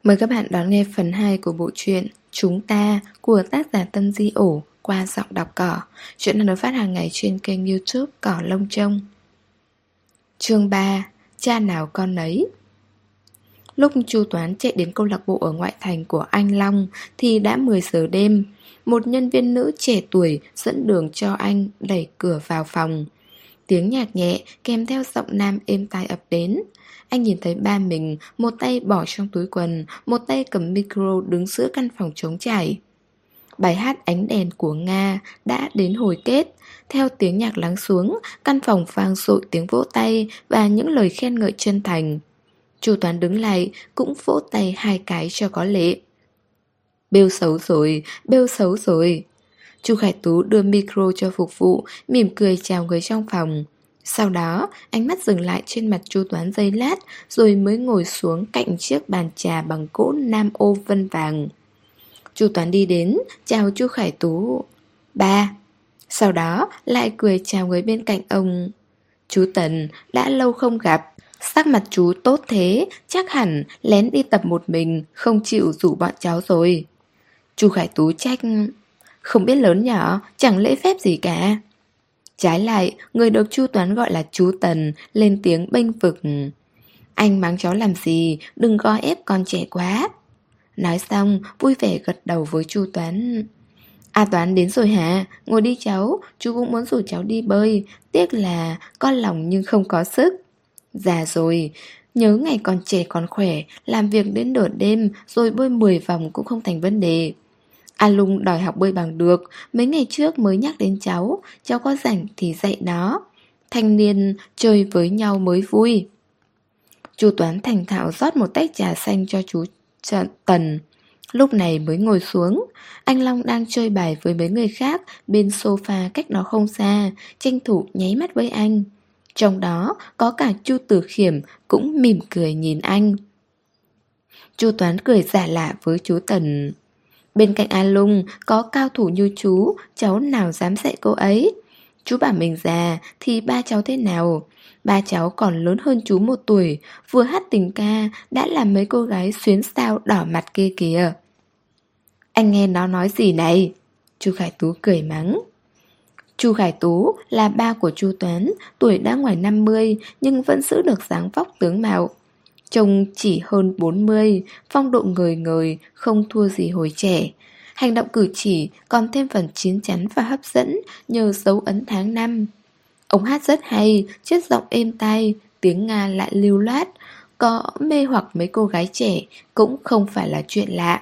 Mời các bạn đón nghe phần 2 của bộ truyện Chúng ta của tác giả Tân Di Ổ qua giọng đọc Cỏ. Chuyện được phát hàng ngày trên kênh YouTube Cỏ Lông Trông. Chương 3. Cha nào con nấy. Lúc Chu Toán chạy đến câu lạc bộ ở ngoại thành của Anh Long thì đã 10 giờ đêm. Một nhân viên nữ trẻ tuổi dẫn đường cho anh đẩy cửa vào phòng. Tiếng nhạc nhẹ kèm theo giọng nam êm tai ập đến. Anh nhìn thấy ba mình, một tay bỏ trong túi quần, một tay cầm micro đứng giữa căn phòng trống trải. Bài hát Ánh đèn của Nga đã đến hồi kết. Theo tiếng nhạc lắng xuống, căn phòng vang dội tiếng vỗ tay và những lời khen ngợi chân thành. Chu Toán đứng lại, cũng vỗ tay 2 cái cho có lệ. Bêu xấu rồi, bêu xấu rồi. Chu Khải Tú đưa micro cho phục vụ, mỉm cười chào người trong phòng. Sau đó, ánh mắt dừng lại trên mặt Chu Toán giây lát, rồi mới ngồi xuống cạnh chiếc bàn trà bằng gỗ nam ô vân vàng. Chu Toán đi đến, chào Chu Khải Tú. Ba. Sau đó, lại cười chào người bên cạnh ông. Chú Tần, đã lâu không gặp. Sắc mặt chú tốt thế, chắc hẳn lén đi tập một mình, không chịu rủ bọn cháu rồi. Chu Khải Tú trách. Không biết lớn nhỏ, chẳng lễ phép gì cả. Trái lại, người được Chu Toán gọi là chú Tần lên tiếng bênh vực. Anh mắng cháu làm gì, đừng gò ép con trẻ quá. Nói xong, vui vẻ gật đầu với Chu Toán. A Toán đến rồi hả? Ngồi đi cháu, chú cũng muốn rủ cháu đi bơi. Tiếc là con lòng nhưng không có sức. Già rồi, nhớ ngày còn trẻ còn khỏe, làm việc đến nửa đêm rồi bơi 10 vòng cũng không thành vấn đề. A Lung đòi học bơi bằng được, mấy ngày trước mới nhắc đến cháu có rảnh thì dạy nó. Thanh niên chơi với nhau mới vui. Chu Toán thành thạo rót một tách trà xanh cho chú Tần. Lúc này mới ngồi xuống. Anh Long đang chơi bài với mấy người khác bên sofa cách đó không xa, tranh thủ nháy mắt với anh. Trong đó có cả Chu Tử Khiểm cũng mỉm cười nhìn anh. Chu Toán cười giả lạ với chú Tần. Bên cạnh A Lung có cao thủ như chú, cháu nào dám dạy cô ấy. Chú bảo mình già thì ba cháu thế nào? Ba cháu còn lớn hơn chú 1 tuổi, vừa hát tình ca đã làm mấy cô gái xuyến xao đỏ mặt kia kìa. Anh nghe nó nói gì này? Chu Khải Tú cười mắng. Chu Khải Tú là ba của Chu Toán, tuổi đã ngoài 50 nhưng vẫn giữ được dáng vóc tướng mạo. Trông chỉ hơn 40, phong độ ngời ngời, không thua gì hồi trẻ. Hành động cử chỉ còn thêm phần chín chắn và hấp dẫn nhờ dấu ấn tháng năm. Ông hát rất hay, chất giọng êm tai, tiếng Nga lại lưu loát, có mê hoặc mấy cô gái trẻ cũng không phải là chuyện lạ.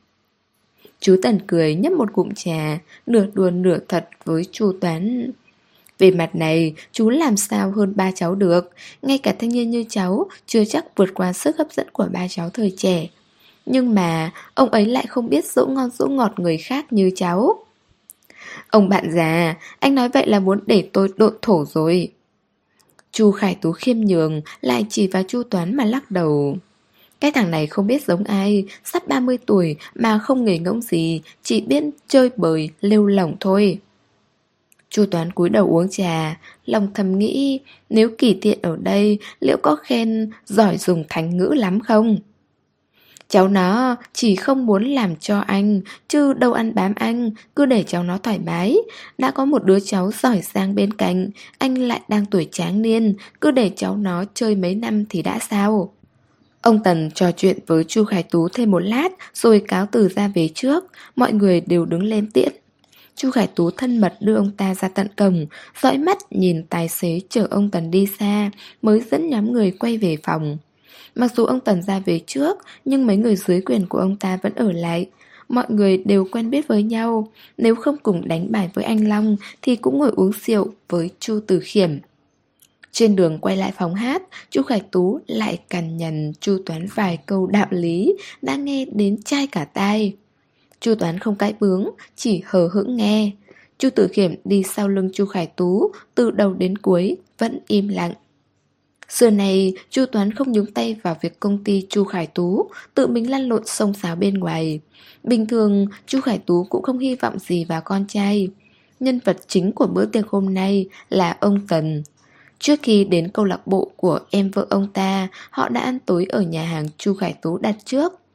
Chú Tần cười nhấp một ngụm trà, nửa đùa nửa thật với Chu Toán. Về mặt này, chú làm sao hơn ba cháu được. Ngay cả thanh niên như cháu chưa chắc vượt qua sức hấp dẫn của ba cháu thời trẻ. Nhưng mà ông ấy lại không biết dỗ ngon dỗ ngọt người khác như cháu. Ông bạn già, anh nói vậy là muốn để tôi độn thổ rồi. Chu Khải Tú khiêm nhường, lại chỉ vào Chu Toán mà lắc đầu. Cái thằng này không biết giống ai, sắp 30 tuổi mà không nghề ngỗng gì, chỉ biết chơi bời, lêu lỏng thôi. Chu Toán cúi đầu uống trà, lòng thầm nghĩ nếu Kỳ Tiện ở đây liệu có khen giỏi dùng thành ngữ lắm không? Cháu nó chỉ không muốn làm cho anh, chứ đâu ăn bám anh, cứ để cháu nó thoải mái. Đã có một đứa cháu giỏi giang bên cạnh, anh lại đang tuổi tráng niên, cứ để cháu nó chơi mấy năm thì đã sao? Ông Tần trò chuyện với Chu Khải Tú thêm một lát rồi cáo từ ra về trước, mọi người đều đứng lên tiễn. Chu Khải Tú thân mật đưa ông ta ra tận cổng, dõi mắt nhìn tài xế chở ông Tần đi xa, mới dẫn nhóm người quay về phòng. Mặc dù ông Tần ra về trước, nhưng mấy người dưới quyền của ông ta vẫn ở lại. Mọi người đều quen biết với nhau, nếu không cùng đánh bài với anh Long thì cũng ngồi uống rượu với Chu Tử Khiểm. Trên đường quay lại phòng hát, Chu Khải Tú lại cằn nhằn Chu Toán vài câu đạo lý đã nghe đến chai cả tai. Chu Toán không cãi bướng, chỉ hờ hững nghe. Chu Tử Khiểm đi sau lưng Chu Khải Tú, từ đầu đến cuối vẫn im lặng. Xưa này, Chu Toán không nhúng tay vào việc công ty Chu Khải Tú, tự mình lăn lộn xông xáo bên ngoài. Bình thường, Chu Khải Tú cũng không hy vọng gì vào con trai. Nhân vật chính của bữa tiệc hôm nay là ông Tần. Trước khi đến câu lạc bộ của em vợ ông ta, họ đã ăn tối ở nhà hàng Chu Khải Tú đặt trước.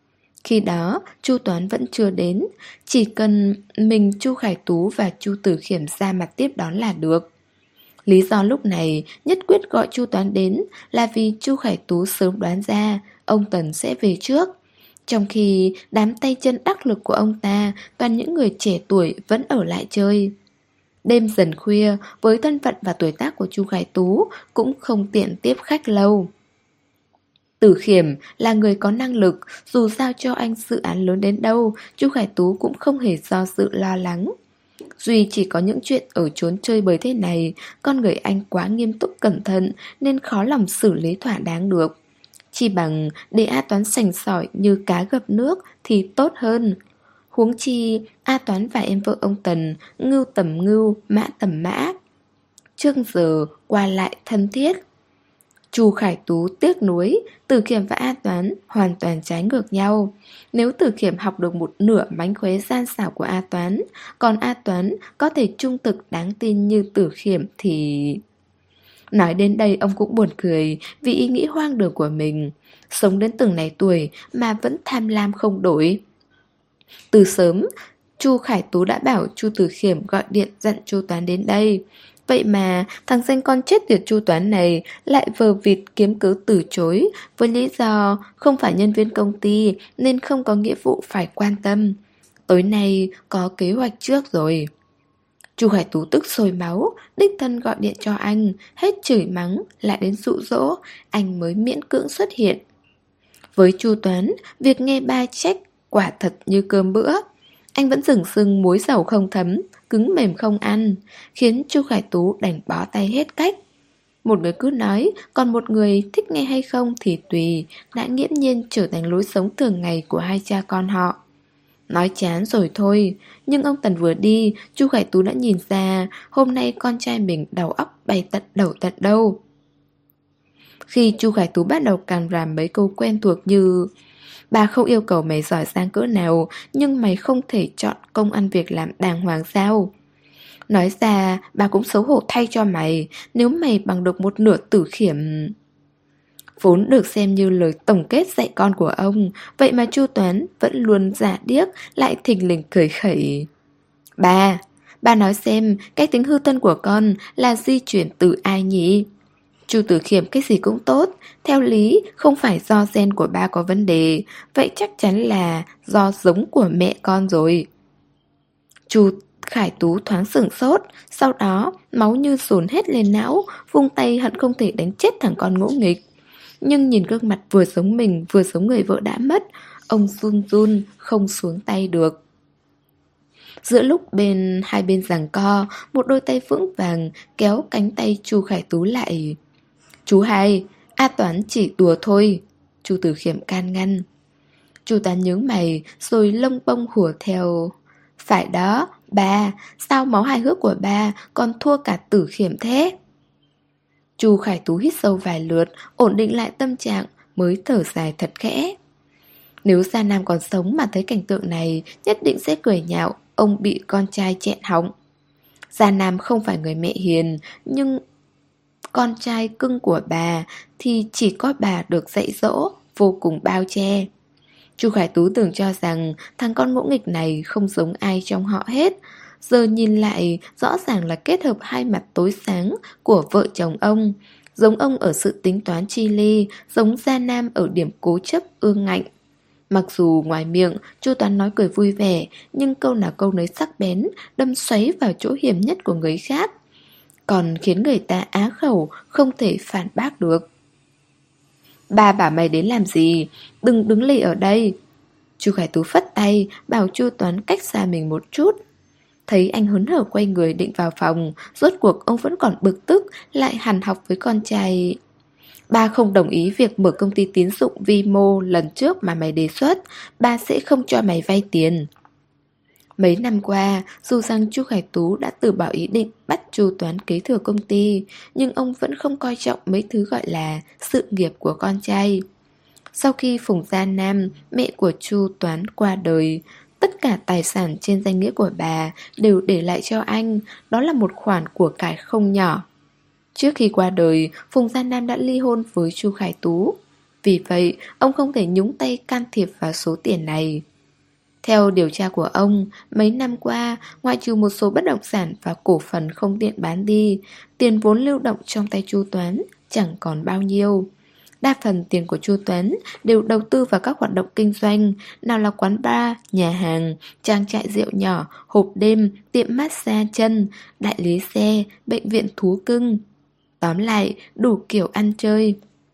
Khi đó, Chu Toán vẫn chưa đến, chỉ cần mình Chu Khải Tú và Chu Tử Khiêm ra mặt tiếp đón là được. Lý do lúc này nhất quyết gọi Chu Toán đến là vì Chu Khải Tú sớm đoán ra ông Tần sẽ về trước. Trong khi đám tay chân đắc lực của ông ta toàn những người trẻ tuổi vẫn ở lại chơi. Đêm dần khuya, với thân phận và tuổi tác của Chu Khải Tú cũng không tiện tiếp khách lâu. Tử Khiêm là người có năng lực, dù giao cho anh dự án lớn đến đâu, Chu Khải Tú cũng không hề do dự lo lắng. Duy chỉ có những chuyện ở chốn chơi bời thế này, con người anh quá nghiêm túc cẩn thận nên khó lòng xử lý thỏa đáng được. Chỉ bằng để A Toán sành sỏi như cá gập nước thì tốt hơn. Huống chi A Toán và em vợ ông Tần, ngưu tầm ngưu, mã tầm mã. Trước giờ qua lại thân thiết. Chu Khải Tú tiếc nuối, Tử Khiêm và A Toán hoàn toàn trái ngược nhau. Nếu Tử Khiêm học được một nửa mánh khóe gian xảo của A Toán, còn A Toán có thể trung thực đáng tin như Tử Khiêm thì... Nói đến đây ông cũng buồn cười vì ý nghĩ hoang đường của mình. Sống đến từng này tuổi mà vẫn tham lam không đổi. Từ sớm, Chu Khải Tú đã bảo Chu Tử Khiêm gọi điện dặn Chu Toán đến đây. Vậy mà thằng danh con chết tiệt Chu Toán này lại vờ vịt kiếm cớ từ chối với lý do không phải nhân viên công ty nên không có nghĩa vụ phải quan tâm. Tối nay có kế hoạch trước rồi. Chu Khải Tú tức sôi máu, đích thân gọi điện cho anh, hết chửi mắng, lại đến dụ dỗ, anh mới miễn cưỡng xuất hiện. Với Chu Toán, việc nghe ba trách quả thật như cơm bữa. Anh vẫn dửng dưng muối dầu không thấm, cứng mềm không ăn, khiến Chu Khải Tú đành bó tay hết cách. Một người cứ nói, còn một người thích nghe hay không thì tùy, đã nghiễm nhiên trở thành lối sống thường ngày của hai cha con họ. Nói chán rồi thôi, nhưng ông Tần vừa đi, Chu Khải Tú đã nhìn ra hôm nay con trai mình đầu óc bay tận đầu tận đâu. Khi Chu Khải Tú bắt đầu càm ràm mấy câu quen thuộc như: bà không yêu cầu mày giỏi giang cỡ nào, nhưng mày không thể chọn công ăn việc làm đàng hoàng sao? Nói ra, bà cũng xấu hổ thay cho mày, nếu mày bằng được một nửa Tử Khiêm. Vốn được xem như lời tổng kết dạy con của ông, vậy mà Chu Toán vẫn luôn giả điếc, lại thình lình cười khẩy. Bà nói xem, cái tính hư thân của con là di chuyển từ ai nhỉ? Chu Tử Khiêm cái gì cũng tốt, theo lý không phải do gen của ba có vấn đề, vậy chắc chắn là do giống của mẹ con rồi. Chu Khải Tú thoáng sửng sốt, sau đó máu như dồn hết lên não, vung tay hận không thể đánh chết thằng con ngỗ nghịch. Nhưng nhìn gương mặt vừa giống mình vừa giống người vợ đã mất, ông run run không xuống tay được. Giữa lúc hai bên giằng co, một đôi tay vững vàng kéo cánh tay Chu Khải Tú lại. Chú hai, A Toán chỉ đùa thôi. Chu Tử Khiêm can ngăn. Chu Toán nhướng mày rồi lông bông hùa theo. Phải đó, ba, sao máu hài hước của ba còn thua cả Tử Khiêm thế? Chu Khải Tú hít sâu vài lượt, ổn định lại tâm trạng, mới thở dài thật khẽ. Nếu Gia Nam còn sống mà thấy cảnh tượng này, nhất định sẽ cười nhạo ông bị con trai chẹn họng. Gia Nam không phải người mẹ hiền, nhưng con trai cưng của bà thì chỉ có bà được dạy dỗ, vô cùng bao che. Chu Khải Tú tưởng cho rằng thằng con ngỗ nghịch này không giống ai trong họ hết. Giờ nhìn lại, rõ ràng là kết hợp hai mặt tối sáng của vợ chồng ông. Giống ông ở sự tính toán chi ly, giống Gia Nam ở điểm cố chấp ương ngạnh. Mặc dù ngoài miệng Chu Toán nói cười vui vẻ, nhưng câu nào câu nấy sắc bén, đâm xoáy vào chỗ hiểm nhất của người khác, còn khiến người ta á khẩu, không thể phản bác được. Ba bảo mày đến làm gì? Đừng đứng lì ở đây. Chu Khải Tú phất tay, bảo Chu Toán cách xa mình một chút. Thấy anh hớn hở quay người định vào phòng, rốt cuộc ông vẫn còn bực tức, lại hằn học với con trai. Ba không đồng ý việc mở công ty tín dụng vi mô lần trước mà mày đề xuất, ba sẽ không cho mày vay tiền. Mấy năm qua, dù rằng Chu Khải Tú đã từ bỏ ý định bắt Chu Toán kế thừa công ty, nhưng ông vẫn không coi trọng mấy thứ gọi là sự nghiệp của con trai. Sau khi Phùng Gia Nam, mẹ của Chu Toán qua đời, tất cả tài sản trên danh nghĩa của bà đều để lại cho anh, đó là một khoản của cải không nhỏ. Trước khi qua đời, Phùng Gia Nam đã ly hôn với Chu Khải Tú. Vì vậy, ông không thể nhúng tay can thiệp vào số tiền này. Theo điều tra của ông, mấy năm qua, ngoại trừ một số bất động sản và cổ phần không tiện bán đi, tiền vốn lưu động trong tay Chu Toán chẳng còn bao nhiêu. Đa phần tiền của Chu Toán đều đầu tư vào các hoạt động kinh doanh, nào là quán bar, nhà hàng, trang trại rượu nhỏ, hộp đêm, tiệm massage chân, đại lý xe, bệnh viện thú cưng. Tóm lại, đủ kiểu ăn chơi.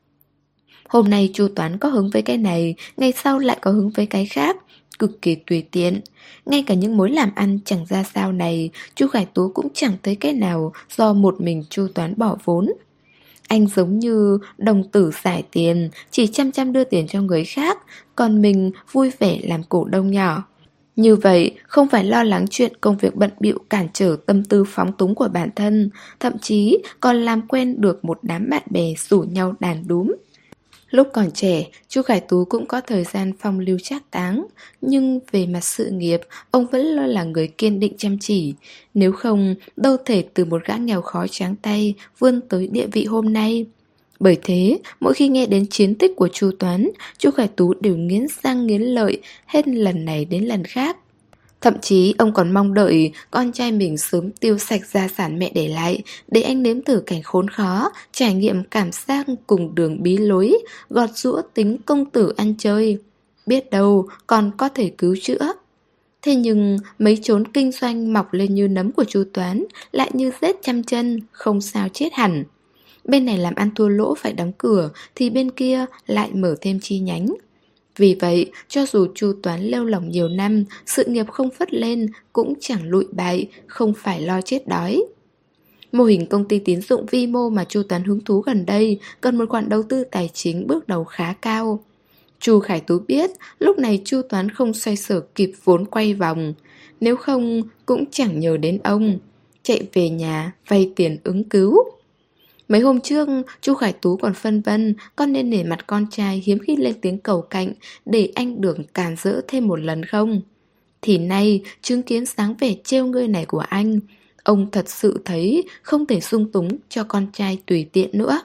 Hôm nay Chu Toán có hứng với cái này, ngày sau lại có hứng với cái khác, cực kỳ tùy tiện. Ngay cả những mối làm ăn chẳng ra sao này, Chu Khải Tú cũng chẳng thấy cái nào do một mình Chu Toán bỏ vốn. Anh giống như đồng tử giải tiền, chỉ chăm chăm đưa tiền cho người khác, còn mình vui vẻ làm cổ đông nhỏ. Như vậy, không phải lo lắng chuyện công việc bận bịu cản trở tâm tư phóng túng của bản thân, thậm chí còn làm quen được một đám bạn bè rủ nhau đàn đúm. Lúc còn trẻ, Chu Khải Tú cũng có thời gian phong lưu trác táng, nhưng về mặt sự nghiệp, ông vẫn luôn là người kiên định chăm chỉ. Nếu không, đâu thể từ một gã nghèo khó tráng tay vươn tới địa vị hôm nay. Bởi thế, mỗi khi nghe đến chiến tích của Chu Toán, Chu Khải Tú đều nghiến răng nghiến lợi hết lần này đến lần khác. Thậm chí ông còn mong đợi con trai mình sớm tiêu sạch gia sản mẹ để lại, để anh nếm thử cảnh khốn khó, trải nghiệm cảm giác cùng đường bí lối, gọt giũa tính công tử ăn chơi. Biết đâu còn có thể cứu chữa. Thế nhưng mấy chốn kinh doanh mọc lên như nấm của Chu Toán lại như rết trăm chân, không sao chết hẳn. Bên này làm ăn thua lỗ phải đóng cửa, thì bên kia lại mở thêm chi nhánh. Vì vậy, cho dù Chu Toán lêu lỏng nhiều năm, sự nghiệp không phất lên, cũng chẳng lụi bại, không phải lo chết đói. Mô hình công ty tín dụng vi mô mà Chu Toán hứng thú gần đây cần một khoản đầu tư tài chính bước đầu khá cao. Chu Khải Tú biết, lúc này Chu Toán không xoay sở kịp vốn quay vòng, nếu không cũng chẳng nhờ đến ông. Chạy về nhà, vay tiền ứng cứu. Mấy hôm trước, Chu Khải Tú còn phân vân con nên nể mặt con trai hiếm khi lên tiếng cầu cạnh để anh được càn rỡ thêm một lần không. Thì nay, chứng kiến dáng vẻ trêu ngươi này của anh, ông thật sự thấy không thể sung túng cho con trai tùy tiện nữa.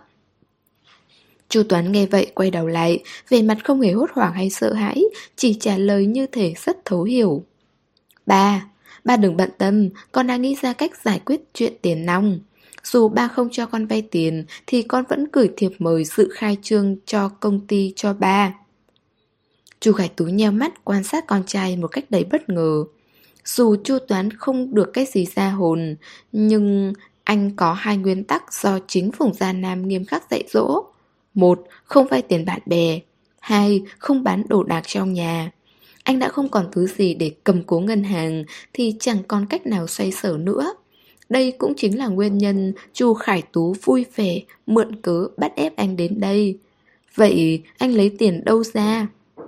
Chu Toán nghe vậy quay đầu lại, vẻ mặt không hề hốt hoảng hay sợ hãi, chỉ trả lời như thể rất thấu hiểu. Ba đừng bận tâm, con đã nghĩ ra cách giải quyết chuyện tiền nong. Dù ba không cho con vay tiền thì con vẫn gửi thiệp mời dự khai trương cho công ty cho ba. Chu Khải Tú nheo mắt quan sát con trai một cách đầy bất ngờ. Dù Chu Toán không được cái gì ra hồn, nhưng anh có hai nguyên tắc do chính Phùng Gia Nam nghiêm khắc dạy dỗ. 1. Không vay tiền bạn bè. 2. Không bán đồ đạc trong nhà. Anh đã không còn thứ gì để cầm cố ngân hàng thì chẳng còn cách nào xoay sở nữa. Đây cũng chính là nguyên nhân Chu Khải Tú vui vẻ mượn cớ bắt ép anh đến đây. Vậy anh lấy tiền đâu ra?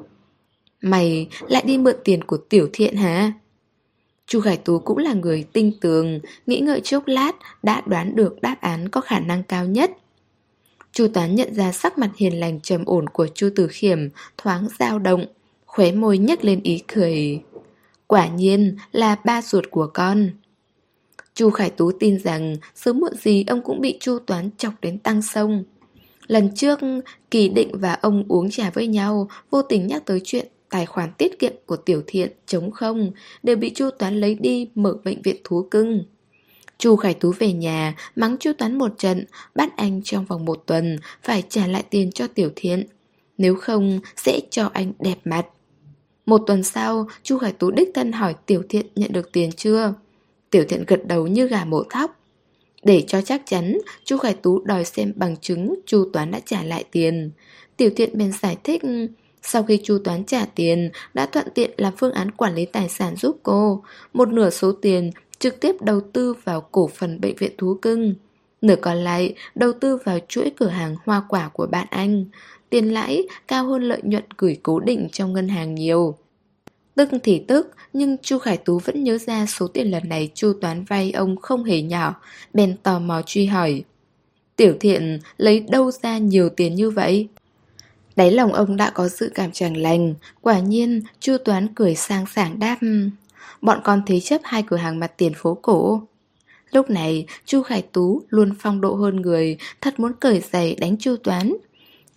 Mày lại đi mượn tiền của Tiểu Thiện hả? Chu Khải Tú cũng là người tinh tường, nghĩ ngợi chốc lát đã đoán được đáp án có khả năng cao nhất. Chu Toán nhận ra sắc mặt hiền lành trầm ổn của Chu Tử Khiểm thoáng dao động, khóe môi nhếch lên ý cười. Quả nhiên là ba ruột của con. Chu Khải Tú tin rằng sớm muộn gì ông cũng bị Chu Toán chọc đến tăng sông. Lần trước, Kỳ Định và ông uống trà với nhau, vô tình nhắc tới chuyện tài khoản tiết kiệm của Tiểu Thiện trống không, đều bị Chu Toán lấy đi mở bệnh viện thú cưng. Chu Khải Tú về nhà, mắng Chu Toán một trận, bắt anh trong vòng 1 tuần phải trả lại tiền cho Tiểu Thiện. Nếu không, sẽ cho anh đẹp mặt. 1 tuần sau, Chu Khải Tú đích thân hỏi Tiểu Thiện nhận được tiền chưa. Tiểu Thiện gật đầu như gà mổ thóc. Để cho chắc chắn, Chu Khải Tú đòi xem bằng chứng Chu Toán đã trả lại tiền. Tiểu Thiện bèn giải thích, sau khi Chu Toán trả tiền, đã thuận tiện làm phương án quản lý tài sản giúp cô. Một nửa số tiền trực tiếp đầu tư vào cổ phần bệnh viện thú cưng. Nửa còn lại đầu tư vào chuỗi cửa hàng hoa quả của bạn anh. Tiền lãi cao hơn lợi nhuận gửi cố định trong ngân hàng nhiều. Tức thì tức, nhưng Chu Khải Tú vẫn nhớ ra số tiền lần này Chu Toán vay ông không hề nhỏ, bèn tò mò truy hỏi. Tiểu Thiện lấy đâu ra nhiều tiền như vậy? Đáy lòng ông đã có dự cảm chẳng lành. Quả nhiên Chu Toán cười sang sảng đáp, bọn con thế chấp 2 cửa hàng mặt tiền phố cổ. Lúc này Chu Khải Tú luôn phong độ hơn người, thật muốn cởi giày đánh Chu Toán.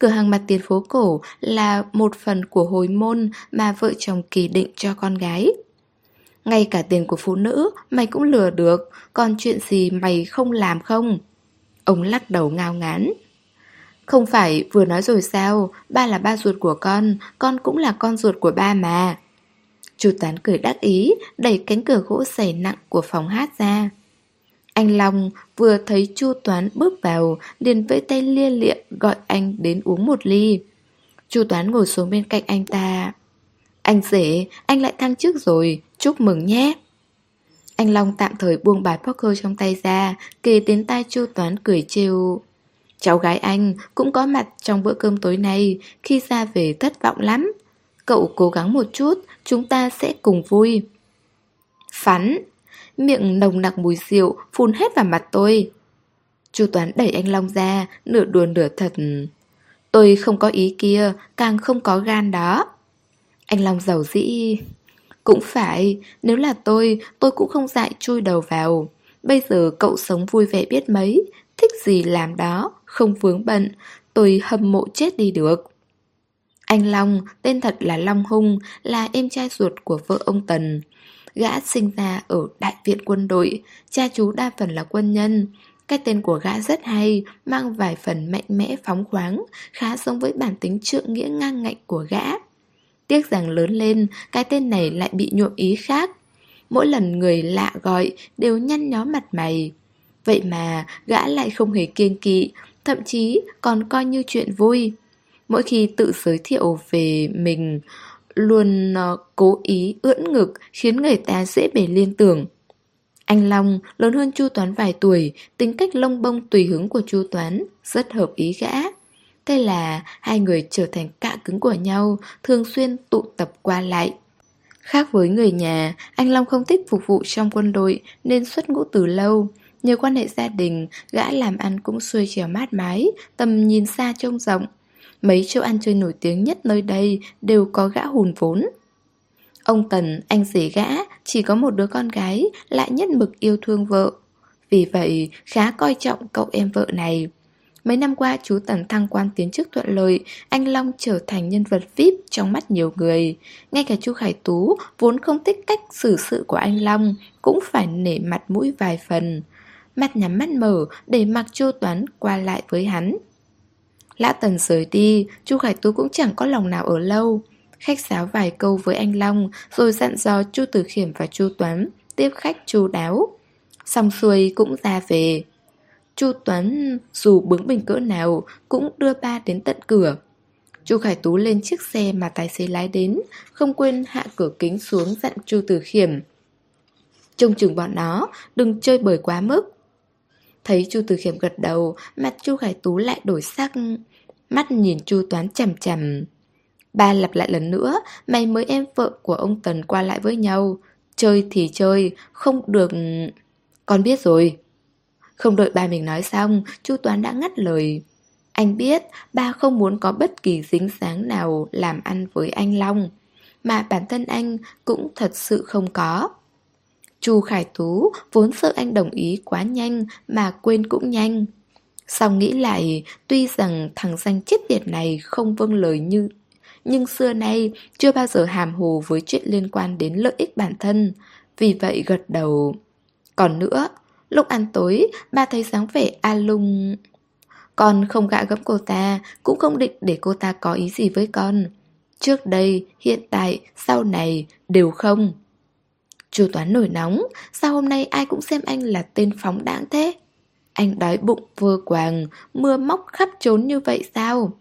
Cửa hàng mặt tiền phố cổ là một phần của hồi môn mà vợ chồng Kỳ định cho con gái. Ngay cả tiền của phụ nữ mày cũng lừa được, còn chuyện gì mày không làm không? Ông lắc đầu ngao ngán. Không phải vừa nói rồi sao, ba là ba ruột của con cũng là con ruột của ba mà. Chu Toán cười đắc ý, đẩy cánh cửa gỗ dày nặng của phòng hát ra. Anh Long vừa thấy Chu Toán bước vào, liền vẫy tay lia lịa gọi anh đến uống một ly. Chu Toán ngồi xuống bên cạnh anh ta. Anh rể, anh lại thăng chức rồi, chúc mừng nhé. Anh Long tạm thời buông bài poker trong tay ra, kề đến tai Chu Toán cười trêu. Cháu gái anh cũng có mặt trong bữa cơm tối nay, khi ra về thất vọng lắm. Cậu cố gắng một chút, chúng ta sẽ cùng vui. Phắn, miệng nồng nặc mùi rượu phun hết vào mặt tôi. Chu Toán đẩy anh Long ra, nửa đùa nửa thật. Tôi không có ý kia, càng không có gan đó. Anh Long giàu dĩ. Cũng phải, nếu là tôi cũng không dại chui đầu vào. Bây giờ cậu sống vui vẻ biết mấy, thích gì làm đó, không vướng bận. Tôi hâm mộ chết đi được. Anh Long, tên thật là Long Hung, là em trai ruột của vợ ông Tần. Gã sinh ra ở đại viện quân đội, cha chú đa phần là quân nhân. Cái tên của gã rất hay, mang vài phần mạnh mẽ phóng khoáng, khá giống với bản tính trượng nghĩa ngang ngạnh của gã. Tiếc rằng lớn lên, cái tên này lại bị nhuộm ý khác. Mỗi lần người lạ gọi đều nhăn nhó mặt mày. Vậy mà gã lại không hề kiêng kỵ, thậm chí còn coi như chuyện vui. Mỗi khi tự giới thiệu về mình, luôn cố ý ưỡn ngực khiến người ta dễ bề liên tưởng. Anh Long lớn hơn Chu Toán vài tuổi, tính cách lông bông tùy hứng của Chu Toán rất hợp ý gã. Thế là hai người trở thành cạ cứng của nhau, thường xuyên tụ tập qua lại. Khác với người nhà, anh Long không thích phục vụ trong quân đội nên xuất ngũ từ lâu. Nhờ quan hệ gia đình, gã làm ăn cũng xuôi xẻo mát mái, tầm nhìn xa trông rộng. Mấy chỗ ăn chơi nổi tiếng nhất nơi đây đều có gã hùn vốn. Ông Tần, anh rể gã, chỉ có một đứa con gái, lại nhất mực yêu thương vợ. Vì vậy, khá coi trọng cậu em vợ này. Mấy năm qua chú Tần thăng quan tiến chức thuận lợi, anh Long trở thành nhân vật VIP trong mắt nhiều người. Ngay cả chú Khải Tú, vốn không thích cách xử sự của anh Long, cũng phải nể mặt mũi vài phần. Mắt nhắm mắt mở để mặc Chu Toán qua lại với hắn. Lã Tần rời đi, chú Khải Tú cũng chẳng có lòng nào ở lâu. Khách sáo vài câu với anh Long, rồi dặn dò Chu Tử Khiêm và Chu Toán tiếp khách chu đáo. Xong xuôi cũng ra về. Chu Toán dù bướng bỉnh cỡ nào cũng đưa ba đến tận cửa. Chu Khải Tú lên chiếc xe mà tài xế lái đến, không quên hạ cửa kính xuống dặn Chu Tử Khiêm. Trông chừng bọn nó, đừng chơi bời quá mức. Thấy Chu Tử Khiêm gật đầu, mặt Chu Khải Tú lại đổi sắc. Mắt nhìn Chu Toán chằm chằm. Ba lặp lại lần nữa, mày mới em vợ của ông Tần qua lại với nhau. Chơi thì chơi, không được... Con biết rồi. Không đợi ba mình nói xong, Chu Toán đã ngắt lời. Anh biết ba không muốn có bất kỳ dính dáng nào làm ăn với anh Long, mà bản thân anh cũng thật sự không có. Chu Khải Tú vốn sợ anh đồng ý quá nhanh mà quên cũng nhanh. Xong nghĩ lại, tuy rằng thằng danh chết tiệt này không vâng lời nhưng xưa nay chưa bao giờ hàm hồ với chuyện liên quan đến lợi ích bản thân. Vì vậy gật đầu. Còn nữa, lúc ăn tối, ba thấy dáng vẻ a lung. Con không gạ gẫm cô ta, cũng không định để cô ta có ý gì với con. Trước đây, hiện tại, sau này, đều không. Chu Toán nổi nóng, sao hôm nay ai cũng xem anh là tên phóng đãng thế? Anh đói bụng vơ quàng, mưa móc khắp trốn như vậy sao?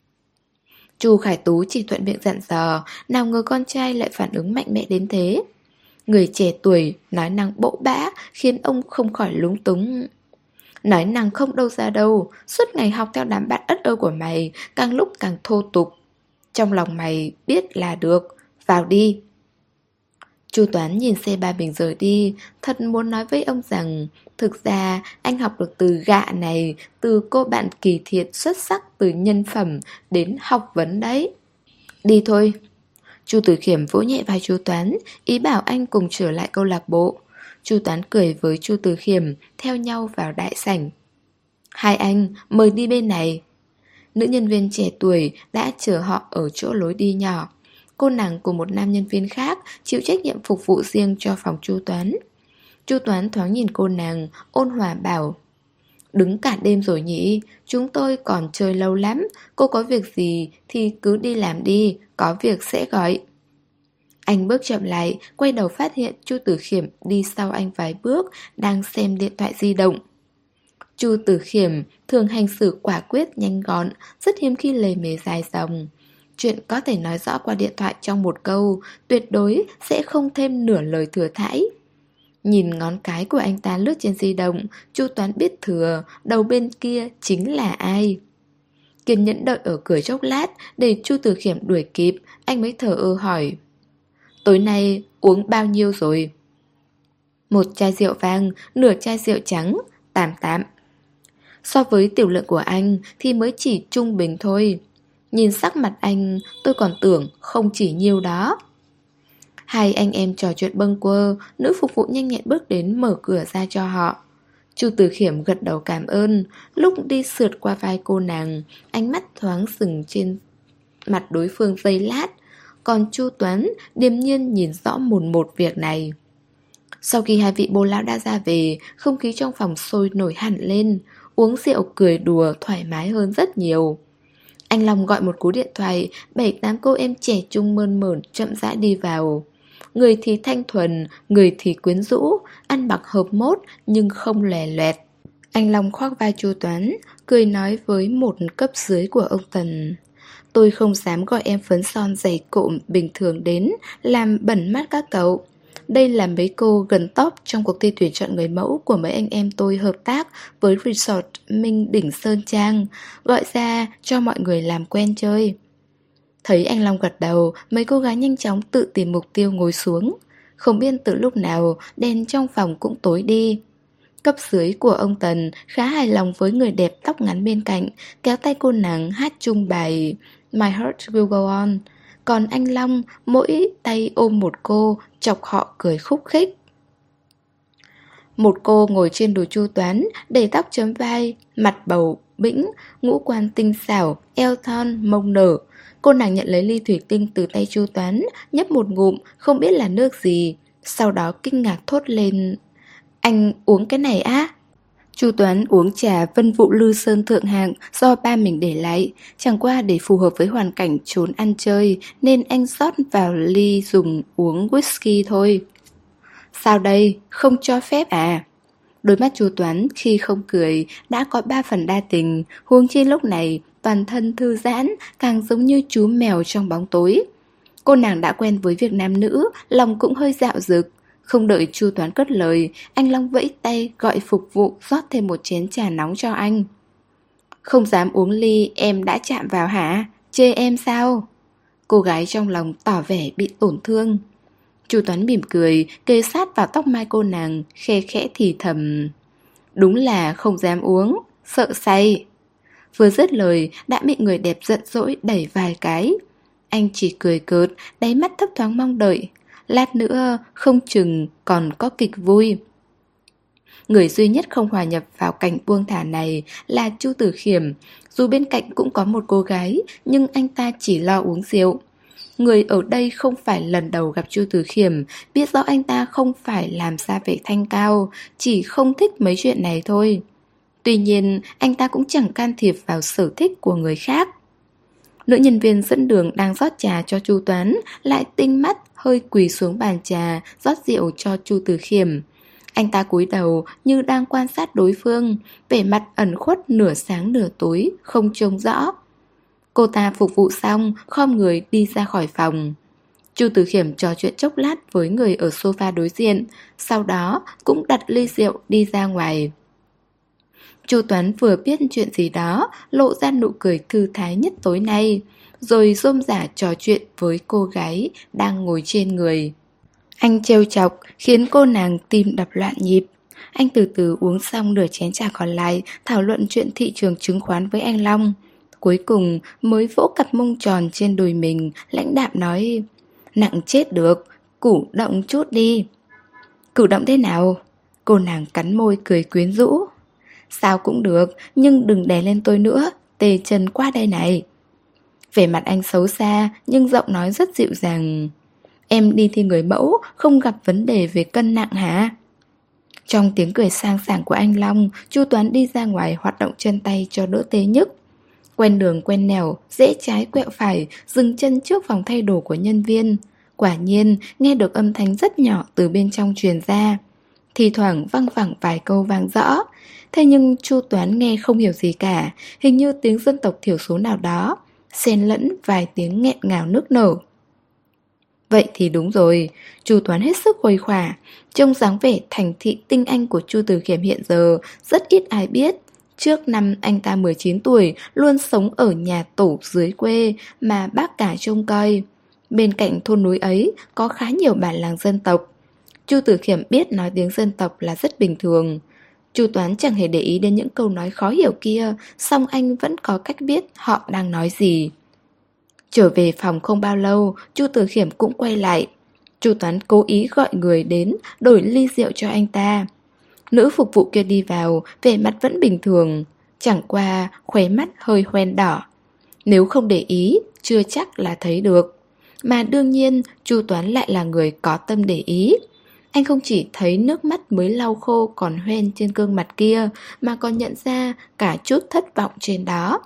Chu Khải Tú chỉ thuận miệng dặn dò, nào ngờ con trai lại phản ứng mạnh mẽ đến thế. Người trẻ tuổi, nói năng bỗ bã, khiến ông không khỏi lúng túng. Nói năng không đâu ra đâu, suốt ngày học theo đám bạn ất ơ của mày, càng lúc càng thô tục. Trong lòng mày biết là được, vào đi. Chu Toán nhìn xe ba mình rời đi, thật muốn nói với ông rằng thực ra anh học được từ gạ này, từ cô bạn kỳ thiện xuất sắc từ nhân phẩm đến học vấn đấy. Đi thôi. Chu Tử Khiêm vỗ nhẹ vai Chu Toán, ý bảo anh cùng trở lại câu lạc bộ. Chu Toán cười với Chu Tử Khiêm, theo nhau vào đại sảnh. Hai anh, mời đi bên này. Nữ nhân viên trẻ tuổi đã chờ họ ở chỗ lối đi nhỏ. Cô nàng cùng một nam nhân viên khác chịu trách nhiệm phục vụ riêng cho phòng Chu Toán. Chu Toán thoáng nhìn cô nàng, ôn hòa bảo: đứng cả đêm rồi nhỉ, chúng tôi còn chơi lâu lắm, cô có việc gì thì cứ đi làm đi, có việc sẽ gọi. Anh bước chậm lại, quay đầu phát hiện Chu Tử Khiểm đi sau anh vài bước, đang xem điện thoại di động. Chu Tử Khiểm thường hành xử quả quyết nhanh gọn, rất hiếm khi lề mề dài dòng. Chuyện có thể nói rõ qua điện thoại trong một câu, tuyệt đối sẽ không thêm nửa lời thừa thãi. Nhìn ngón cái của anh ta lướt trên di động, Chu Toán biết thừa, đầu bên kia chính là ai. Kiên nhẫn đợi ở cửa chốc lát, để Chu Tử Khiểm đuổi kịp, anh mới thở ơ hỏi: tối nay uống bao nhiêu rồi? Một chai rượu vang, nửa chai rượu trắng, 88. So với tiểu lượng của anh thì mới chỉ trung bình thôi. Nhìn sắc mặt anh, tôi còn tưởng không chỉ nhiêu đó. Hai anh em trò chuyện bâng quơ, nữ phục vụ nhanh nhẹn bước đến mở cửa ra cho họ. Chu Tử Khiểm gật đầu cảm ơn, lúc đi sượt qua vai cô nàng, ánh mắt thoáng dừng trên mặt đối phương giây lát. Còn Chu Toán điềm nhiên nhìn rõ mồn một việc này. Sau khi hai vị bô lão đã ra về, không khí trong phòng sôi nổi hẳn lên, uống rượu cười đùa thoải mái hơn rất nhiều. Anh Long gọi một cú điện thoại, 7-8 cô em trẻ trung mơn mởn chậm rãi đi vào. Người thì thanh thuần, người thì quyến rũ, ăn mặc hợp mốt nhưng không lè loẹt. Anh Long khoác vai Chu Toán, cười nói với một cấp dưới của ông Tần: tôi không dám gọi em phấn son dày cộm bình thường đến, làm bẩn mắt các cậu. Đây là mấy cô gần top trong cuộc thi tuyển chọn người mẫu của mấy anh em tôi hợp tác với resort Minh Đỉnh Sơn Trang, gọi ra cho mọi người làm quen chơi. Thấy anh Long gật đầu, mấy cô gái nhanh chóng tự tìm mục tiêu ngồi xuống. Không biết từ lúc nào, đèn trong phòng cũng tối đi. Cấp dưới của ông Tần khá hài lòng với người đẹp tóc ngắn bên cạnh, kéo tay cô nàng hát chung bài My Heart Will Go On. Còn anh Long mỗi tay ôm một cô, chọc họ cười khúc khích. Một cô ngồi trên đùi Chu Toán, để tóc chấm vai, mặt bầu bĩnh, ngũ quan tinh xảo, eo thon, mông nở. Cô nàng nhận lấy ly thủy tinh từ tay Chu Toán, nhấp một ngụm, không biết là nước gì. Sau đó kinh ngạc thốt lên: anh uống cái này á? Chu Toán uống trà Vân Vụ Lư Sơn thượng hạng do ba mình để lại, chẳng qua để phù hợp với hoàn cảnh trốn ăn chơi nên anh rót vào ly dùng uống whisky thôi. Sao đây, không cho phép à? Đôi mắt Chu Toán khi không cười đã có 3 phần đa tình, huống chi lúc này toàn thân thư giãn, càng giống như chú mèo trong bóng tối. Cô nàng đã quen với việc nam nữ, lòng cũng hơi dạo dực. Không đợi Chu Toán cất lời, anh Long vẫy tay gọi phục vụ rót thêm một chén trà nóng cho anh. Không dám uống ly em đã chạm vào hả? Chê em sao? Cô gái trong lòng tỏ vẻ bị tổn thương. Chu Toán mỉm cười, kề sát vào tóc mai cô nàng, khe khẽ thì thầm: đúng là không dám uống, sợ say. Vừa dứt lời đã bị người đẹp giận dỗi đẩy vài cái. Anh chỉ cười cợt, đáy mắt thấp thoáng mong đợi. Lát nữa không chừng còn có kịch vui. Người duy nhất không hòa nhập vào cảnh buông thả này là Chu Tử Khiểm. Dù bên cạnh cũng có một cô gái, nhưng anh ta chỉ lo uống rượu. Người ở đây không phải lần đầu gặp Chu Tử Khiểm, biết rõ anh ta không phải làm ra vẻ thanh cao, chỉ không thích mấy chuyện này thôi. Tuy nhiên, anh ta cũng chẳng can thiệp vào sở thích của người khác. Nữ nhân viên dẫn đường đang rót trà cho Chu Toán lại tinh mắt hơi quỳ xuống bàn trà rót rượu cho Chu Tử Khiểm. Anh ta cúi đầu như đang quan sát đối phương, vẻ mặt ẩn khuất nửa sáng nửa tối, không trông rõ. Cô ta phục vụ xong, khom người đi ra khỏi phòng. Chu Tử Khiểm trò chuyện chốc lát với người ở sofa đối diện, sau đó cũng đặt ly rượu đi ra ngoài. Chu Toán vừa biết chuyện gì đó, lộ ra nụ cười thư thái nhất tối nay, rồi rôm rả trò chuyện với cô gái đang ngồi trên người. Anh trêu chọc khiến cô nàng tim đập loạn nhịp. Anh từ từ uống xong nửa chén trà còn lại, thảo luận chuyện thị trường chứng khoán với anh Long. Cuối cùng mới vỗ cặp mông tròn trên đùi mình, lãnh đạm nói: nặng chết được, cử động chút đi. Cử động thế nào? Cô nàng cắn môi cười quyến rũ. Sao cũng được, nhưng đừng đè lên tôi nữa, tê chân qua đây này. Vẻ mặt anh xấu xa nhưng giọng nói rất dịu dàng. Em đi thi người mẫu, không gặp vấn đề về cân nặng hả? Trong tiếng cười sang sảng của anh Long, Chu Toán đi ra ngoài hoạt động chân tay cho đỡ tê nhức. Quen đường quen nẻo, rẽ trái quẹo phải, dừng chân trước phòng thay đồ của nhân viên. Quả nhiên, nghe được âm thanh rất nhỏ từ bên trong truyền ra. Thì thoảng văng vẳng vài câu vang rõ. Thế nhưng Chu Toán nghe không hiểu gì cả, hình như tiếng dân tộc thiểu số nào đó, xen lẫn vài tiếng nghẹn ngào nức nở. Vậy thì đúng rồi, Chu Toán hết sức khuây khỏa. Trông dáng vẻ thành thị tinh anh của Chu Từ Khiêm hiện giờ rất ít ai biết. Trước năm anh ta 19 tuổi, luôn sống ở nhà tổ dưới quê mà bác cả trông coi. Bên cạnh thôn núi ấy có khá nhiều bản làng dân tộc. Chu Từ Khiêm biết nói tiếng dân tộc là rất bình thường. Chu Toán chẳng hề để ý đến những câu nói khó hiểu kia, song anh vẫn có cách biết họ đang nói gì. Trở về phòng không bao lâu, Chu Từ Khiêm cũng quay lại. Chu Toán cố ý gọi người đến đổi ly rượu cho anh ta. Nữ phục vụ kia đi vào, vẻ mặt vẫn bình thường, chẳng qua khóe mắt hơi hoen đỏ. Nếu không để ý, chưa chắc là thấy được. Mà đương nhiên, Chu Toán lại là người có tâm để ý. Anh không chỉ thấy nước mắt mới lau khô còn hoen trên gương mặt kia, mà còn nhận ra cả chút thất vọng trên đó.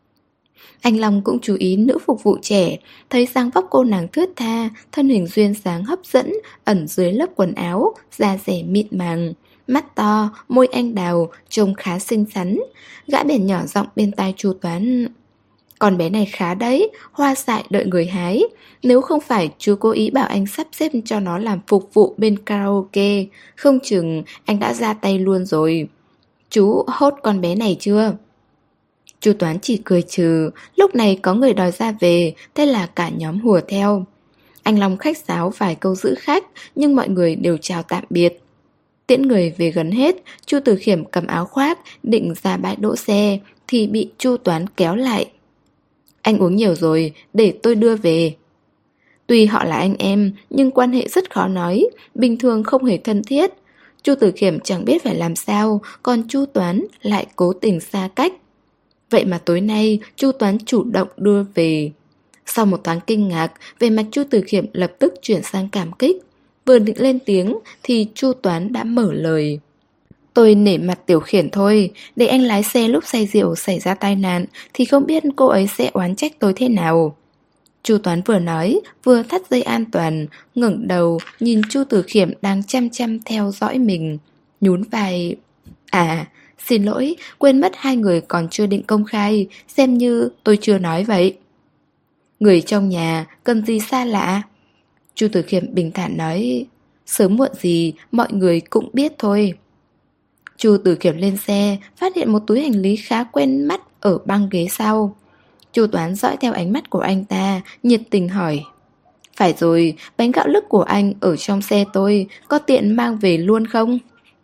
Anh Long cũng chú ý nữ phục vụ trẻ, thấy dáng vóc cô nàng thướt tha, thân hình duyên dáng hấp dẫn, ẩn dưới lớp quần áo, da dẻ mịn màng. Mắt to, môi anh đào, trông khá xinh xắn. Gã bèn nhỏ giọng bên tai Chu Toán. Con bé này khá đấy, hoa dại đợi người hái. Nếu không phải chú cố ý bảo anh sắp xếp cho nó làm phục vụ bên karaoke, không chừng anh đã ra tay luôn rồi. Chú hốt con bé này chưa? Chu Toán chỉ cười trừ, lúc này có người đòi ra về, thế là cả nhóm hùa theo. Anh Long khách sáo vài câu giữ khách, nhưng mọi người đều chào tạm biệt. Tiễn người về gần hết, Chu Từ Khiêm cầm áo khoác, định ra bãi đỗ xe, thì bị Chu Toán kéo lại. Anh uống nhiều rồi, để tôi đưa về. Tuy họ là anh em, nhưng quan hệ rất khó nói, bình thường không hề thân thiết. Chu Từ Khiêm chẳng biết phải làm sao, còn Chu Toán lại cố tình xa cách. Vậy mà tối nay, Chu Toán chủ động đưa về. Sau một thoáng kinh ngạc, về mặt Chu Từ Khiêm lập tức chuyển sang cảm kích. Vừa định lên tiếng thì Chu Toán đã mở lời. Tôi nể mặt Tiểu Khiển thôi, để anh lái xe lúc say rượu xảy ra tai nạn thì không biết cô ấy sẽ oán trách tôi thế nào. Chu Toán vừa nói, vừa thắt dây an toàn, ngẩng đầu nhìn Chu Từ Khiêm đang chăm chăm theo dõi mình, nhún vai. À, xin lỗi, quên mất hai người còn chưa định công khai, xem như tôi chưa nói vậy. Người trong nhà, cần gì xa lạ? Chu Từ Khiêm bình thản nói, sớm muộn gì, mọi người cũng biết thôi. Chu Từ Khiêm lên xe, phát hiện một túi hành lý khá quen mắt ở băng ghế sau. Chu Toán dõi theo ánh mắt của anh ta, nhiệt tình hỏi. Phải rồi, bánh gạo lứt của anh ở trong xe tôi, có tiện mang về luôn không?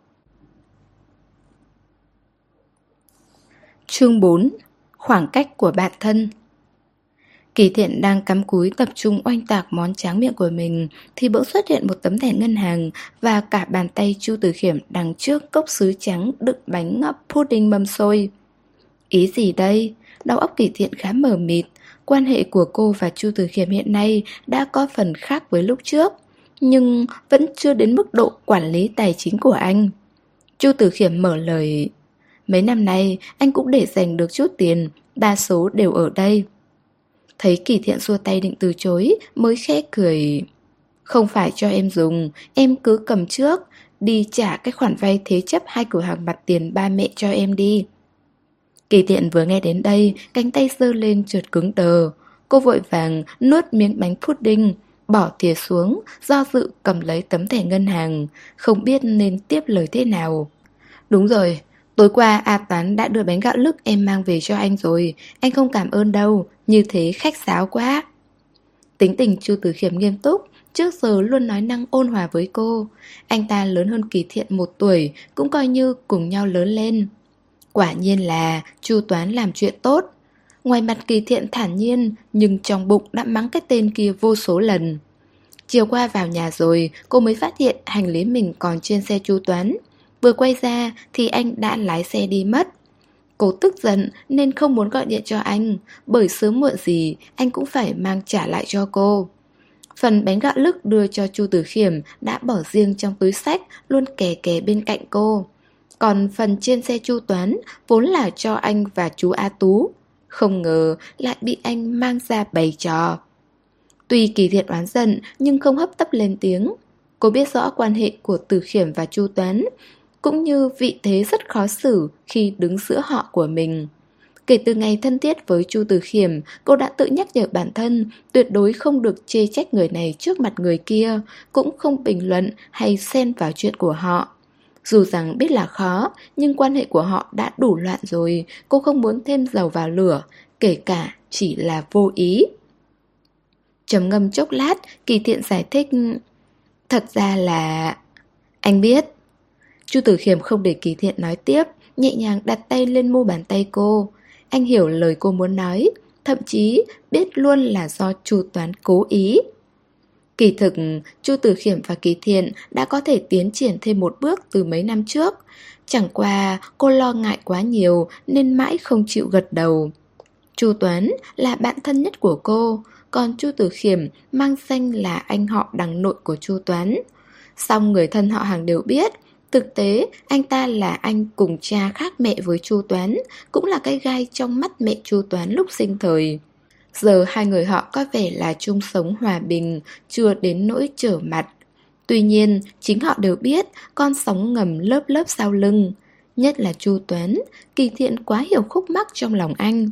Chương 4. Khoảng cách của bạn thân. Kỳ Thiện đang cắm cúi tập trung oanh tạc món tráng miệng của mình thì bỗng xuất hiện một tấm thẻ ngân hàng và cả bàn tay Chu Từ Khiêm đằng trước cốc sứ trắng đựng bánh pudding mâm xôi. Ý gì đây? Đầu óc Kỳ Thiện khá mờ mịt. Quan hệ của cô và Chu Từ Khiêm hiện nay đã có phần khác với lúc trước, nhưng vẫn chưa đến mức độ quản lý tài chính của anh. Chu Từ Khiêm mở lời. Mấy năm nay anh cũng để dành được chút tiền, đa số đều ở đây. Thấy Kỳ Thiện xua tay định từ chối, mới khẽ cười. Không phải cho em dùng, em cứ cầm trước, đi trả cái khoản vay thế chấp hai cửa hàng mặt tiền ba mẹ cho em đi. Kỳ Thiện vừa nghe đến đây, cánh tay giơ lên trượt cứng đờ. Cô vội vàng nuốt miếng bánh pudding, bỏ thìa xuống, do dự cầm lấy tấm thẻ ngân hàng, không biết nên tiếp lời thế nào. Đúng rồi, tối qua A Toán đã đưa bánh gạo lứt em mang về cho anh rồi, anh không cảm ơn đâu, như thế khách sáo quá. Tính tình Chu Từ Khiêm nghiêm túc, trước giờ luôn nói năng ôn hòa với cô. Anh ta lớn hơn Kỳ Thiện 1 tuổi, cũng coi như cùng nhau lớn lên. Quả nhiên là Chu Toán làm chuyện tốt. Ngoài mặt Kỳ Thiện thản nhiên, nhưng trong bụng đã mắng cái tên kia vô số lần. Chiều qua vào nhà rồi, cô mới phát hiện hành lý mình còn trên xe Chu Toán. Vừa quay ra thì anh đã lái xe đi mất. Cô tức giận nên không muốn gọi điện cho anh, bởi sớm muộn gì anh cũng phải mang trả lại cho cô. Phần bánh gạo lứt đưa cho Chu Tử Khiêm đã bỏ riêng trong túi xách, luôn kè kè bên cạnh cô. Còn phần trên xe Chu Toán vốn là cho anh và chú A Tú, không ngờ lại bị anh mang ra bày trò. Tuy Kỳ Thiện oán giận nhưng không hấp tấp lên tiếng. Cô biết rõ quan hệ của Tử Khiêm và Chu Toán, cũng như vị thế rất khó xử khi đứng giữa họ của mình. Kể từ ngày thân thiết với Chu Tử Khiêm, cô đã tự nhắc nhở bản thân tuyệt đối không được chê trách người này trước mặt người kia, cũng không bình luận hay xen vào chuyện của họ. Dù rằng biết là khó, nhưng quan hệ của họ đã đủ loạn rồi, cô không muốn thêm dầu vào lửa, kể cả chỉ là vô ý. Trầm ngâm chốc lát, Kỳ Thiện giải thích: thật ra là... Anh biết. Chu Tử Khiêm không để Kỳ Thiện nói tiếp, nhẹ nhàng đặt tay lên mu bàn tay cô. Anh hiểu lời cô muốn nói, thậm chí biết luôn là do Chu Toán cố ý. Kỳ thực, Chu Tử Khiêm và Kỳ Thiện đã có thể tiến triển thêm một bước từ mấy năm trước. Chẳng qua cô lo ngại quá nhiều nên mãi không chịu gật đầu. Chu Toán là bạn thân nhất của cô, còn Chu Tử Khiêm mang danh là anh họ đằng nội của Chu Toán. Song người thân họ hàng đều biết, thực tế anh ta là anh cùng cha khác mẹ với Chu Toán, cũng là cái gai trong mắt mẹ Chu Toán lúc sinh thời. Giờ hai người họ có vẻ là chung sống hòa bình, chưa đến nỗi trở mặt. Tuy nhiên, chính họ đều biết con sóng ngầm lớp lớp sau lưng. Nhất là Chu Toán, Kỳ Thiện quá hiểu khúc mắc trong lòng anh.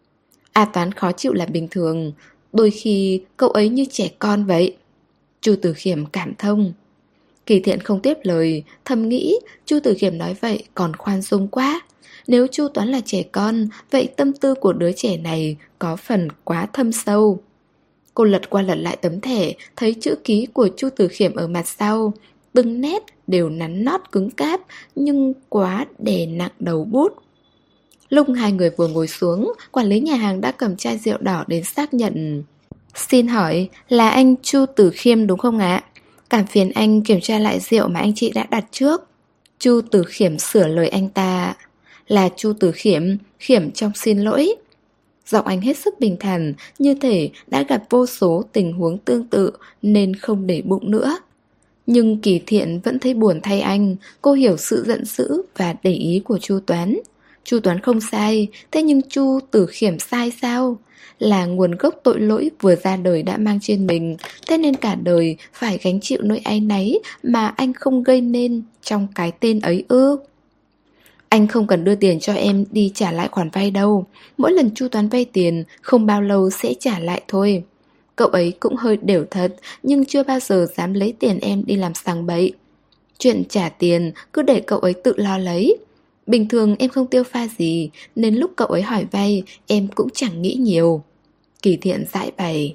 A Toán khó chịu là bình thường, đôi khi cậu ấy như trẻ con vậy. Chu Tử Khiêm cảm thông. Kỳ Thiện không tiếp lời, thầm nghĩ Chu Tử Khiêm nói vậy còn khoan dung quá. Nếu Chu Toán là trẻ con, vậy tâm tư của đứa trẻ này có phần quá thâm sâu. Cô lật qua lật lại tấm thẻ, thấy chữ ký của Chu Tử Khiêm ở mặt sau. Từng nét đều nắn nót cứng cáp, nhưng quá đè nặng đầu bút. Lúc hai người vừa ngồi xuống, quản lý nhà hàng đã cầm chai rượu đỏ đến xác nhận. Xin hỏi, là anh Chu Tử Khiêm đúng không ạ? Cảm phiền anh kiểm tra lại rượu mà anh chị đã đặt trước. Chu Tử Khiêm sửa lời anh ta. Là Chu Tử Khiêm, Khiêm trong xin lỗi. Giọng anh hết sức bình thản, như thể đã gặp vô số tình huống tương tự nên không để bụng nữa. Nhưng Kỳ Thiện vẫn thấy buồn thay anh. Cô hiểu sự giận dữ và để ý của Chu Toán. Chu Toán không sai, thế nhưng Chu Tử Khiêm sai sao? Là nguồn gốc tội lỗi vừa ra đời đã mang trên mình, thế nên cả đời phải gánh chịu nỗi áy náy mà anh không gây nên trong cái tên ấy ư? Anh không cần đưa tiền cho em đi trả lại khoản vay đâu. Mỗi lần Chu Toán vay tiền, không bao lâu sẽ trả lại thôi. Cậu ấy cũng hơi đều thật, nhưng chưa bao giờ dám lấy tiền em đi làm sằng bậy. Chuyện trả tiền cứ để cậu ấy tự lo lấy. Bình thường em không tiêu pha gì, nên lúc cậu ấy hỏi vay, em cũng chẳng nghĩ nhiều. Kỳ Thiện giải bày.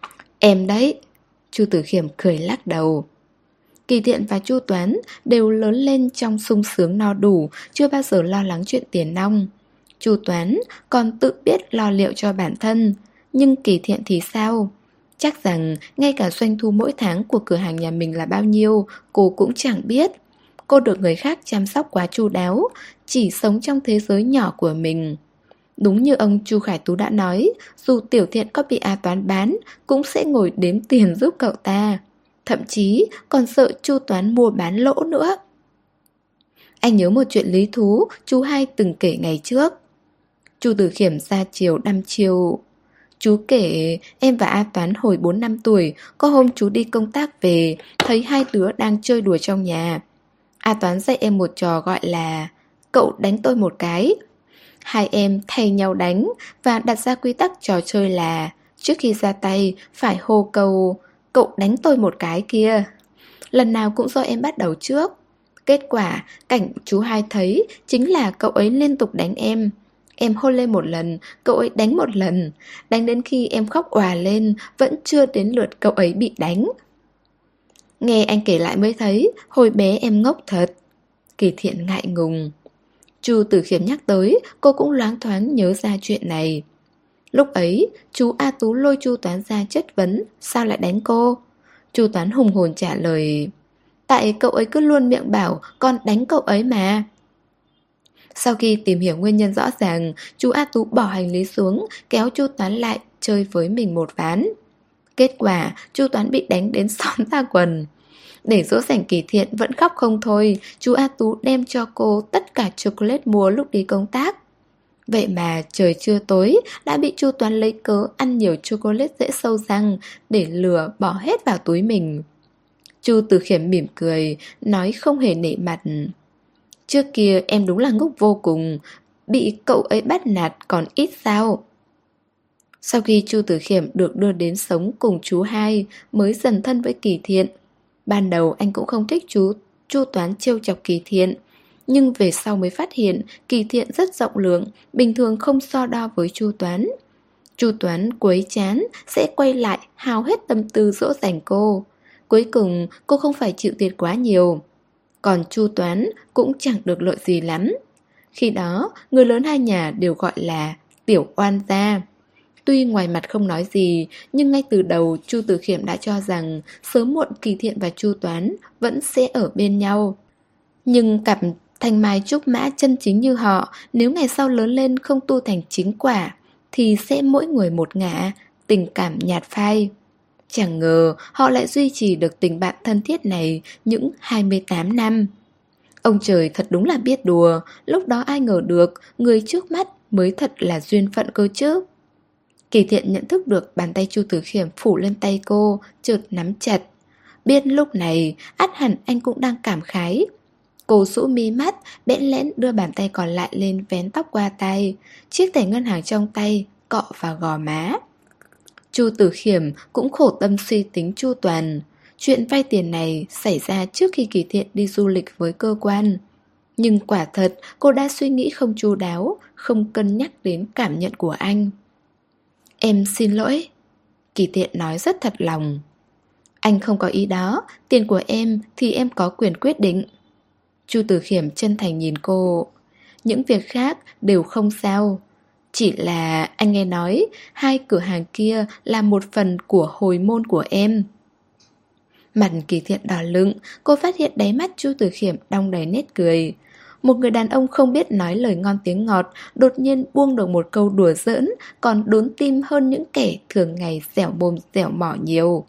Em đấy. Chu Tử Khiêm cười lắc đầu. Kỳ Thiện và Chu Toán đều lớn lên trong sung sướng no đủ, chưa bao giờ lo lắng chuyện tiền nong. Chu Toán còn tự biết lo liệu cho bản thân, nhưng Kỳ Thiện thì sao? Chắc rằng ngay cả doanh thu mỗi tháng của cửa hàng nhà mình là bao nhiêu, cô cũng chẳng biết. Cô được người khác chăm sóc quá chu đáo, chỉ sống trong thế giới nhỏ của mình. Đúng như ông Chu Khải Tú đã nói, dù Tiểu Thiện có bị A Toán bán, cũng sẽ ngồi đếm tiền giúp cậu ta. Thậm chí còn sợ Chu Toán mua bán lỗ nữa. Anh nhớ một chuyện lý thú chú hai từng kể ngày trước. Chu Tử Khiêm ra chiều đăm chiều. Chú kể em và A Toán hồi 4 năm tuổi, có hôm chú đi công tác về, thấy hai đứa đang chơi đùa trong nhà. A Toán dạy em một trò gọi là cậu đánh tôi một cái. Hai em thay nhau đánh và đặt ra quy tắc trò chơi là trước khi ra tay phải hô câu cậu đánh tôi một cái kia. Lần nào cũng do em bắt đầu trước. Kết quả cảnh chú hai thấy chính là cậu ấy liên tục đánh em. Em hô lên một lần, cậu ấy đánh một lần. Đánh đến khi em khóc òa lên, vẫn chưa đến lượt cậu ấy bị đánh. Nghe anh kể lại mới thấy hồi bé em ngốc thật. Kỳ Thiện ngại ngùng. Chu Tử Khiêm nhắc tới, cô cũng loáng thoáng nhớ ra chuyện này. Lúc ấy, chú A Tú lôi Chu Toán ra chất vấn, sao lại đánh cô? Chu Toán hùng hồn trả lời, tại cậu ấy cứ luôn miệng bảo con đánh cậu ấy mà. Sau khi tìm hiểu nguyên nhân rõ ràng, chú A Tú bỏ hành lý xuống, kéo Chu Toán lại chơi với mình một ván. Kết quả, Chu Toán bị đánh đến xón ra quần. Để dỗ dành Kỳ Thiện vẫn khóc không thôi, chú A Tú đem cho cô tất cả chocolate mua lúc đi công tác. Vậy mà trời chưa tối đã bị Chu Toán lấy cớ ăn nhiều chocolate dễ sâu răng để lừa bỏ hết vào túi mình. Chu Tử Khiêm mỉm cười, nói không hề nể mặt. Trước kia em đúng là ngốc vô cùng, bị cậu ấy bắt nạt còn ít sao. Sau khi Chu Tử Khiêm được đưa đến sống cùng chú hai, mới dần thân với Kỳ Thiện. Ban đầu anh cũng không thích Chu Toán trêu chọc Kỳ Thiện, nhưng về sau mới phát hiện Kỳ Thiện rất rộng lượng, bình thường không so đo với Chu Toán. Chu Toán quấy chán sẽ quay lại hao hết tâm tư dỗ dành cô. Cuối cùng cô không phải chịu thiệt quá nhiều. Còn Chu Toán cũng chẳng được lợi gì lắm. Khi đó người lớn hai nhà đều gọi là tiểu oan gia. Tuy ngoài mặt không nói gì, nhưng ngay từ đầu Chu Tử Khiêm đã cho rằng sớm muộn Kỳ Thiện và Chu Toán vẫn sẽ ở bên nhau. Nhưng cặp thanh mai trúc mã chân chính như họ, nếu ngày sau lớn lên không tu thành chính quả, thì sẽ mỗi người một ngả, tình cảm nhạt phai. Chẳng ngờ họ lại duy trì được tình bạn thân thiết này những 28 năm. Ông trời thật đúng là biết đùa, lúc đó ai ngờ được người trước mắt mới thật là duyên phận cơ chứ. Kỳ Thiện nhận thức được bàn tay Chu Tử Khiêm phủ lên tay cô, chợt nắm chặt. Biết lúc này, ắt hẳn anh cũng đang cảm khái. Cô rũ mi mắt, bẽn lẽn đưa bàn tay còn lại lên vén tóc qua tay, chiếc thẻ ngân hàng trong tay cọ vào gò má. Chu Tử Khiêm cũng khổ tâm suy tính chu toàn. Chuyện vay tiền này xảy ra trước khi Kỳ Thiện đi du lịch với cơ quan. Nhưng quả thật cô đã suy nghĩ không chu đáo, không cân nhắc đến cảm nhận của anh. Em xin lỗi. Kỳ Thiện nói rất thật lòng. Anh không có ý đó, tiền của em thì em có quyền quyết định. Chu Tử Khiêm chân thành nhìn cô. Những việc khác đều không sao. Chỉ là anh nghe nói hai cửa hàng kia là một phần của hồi môn của em. Mặt Kỳ Thiện đỏ lựng, cô phát hiện đáy mắt Chu Tử Khiêm đong đầy nét cười. Một người đàn ông không biết nói lời ngon tiếng ngọt, đột nhiên buông được một câu đùa giỡn, còn đốn tim hơn những kẻ thường ngày dẻo mồm dẻo mỏ nhiều.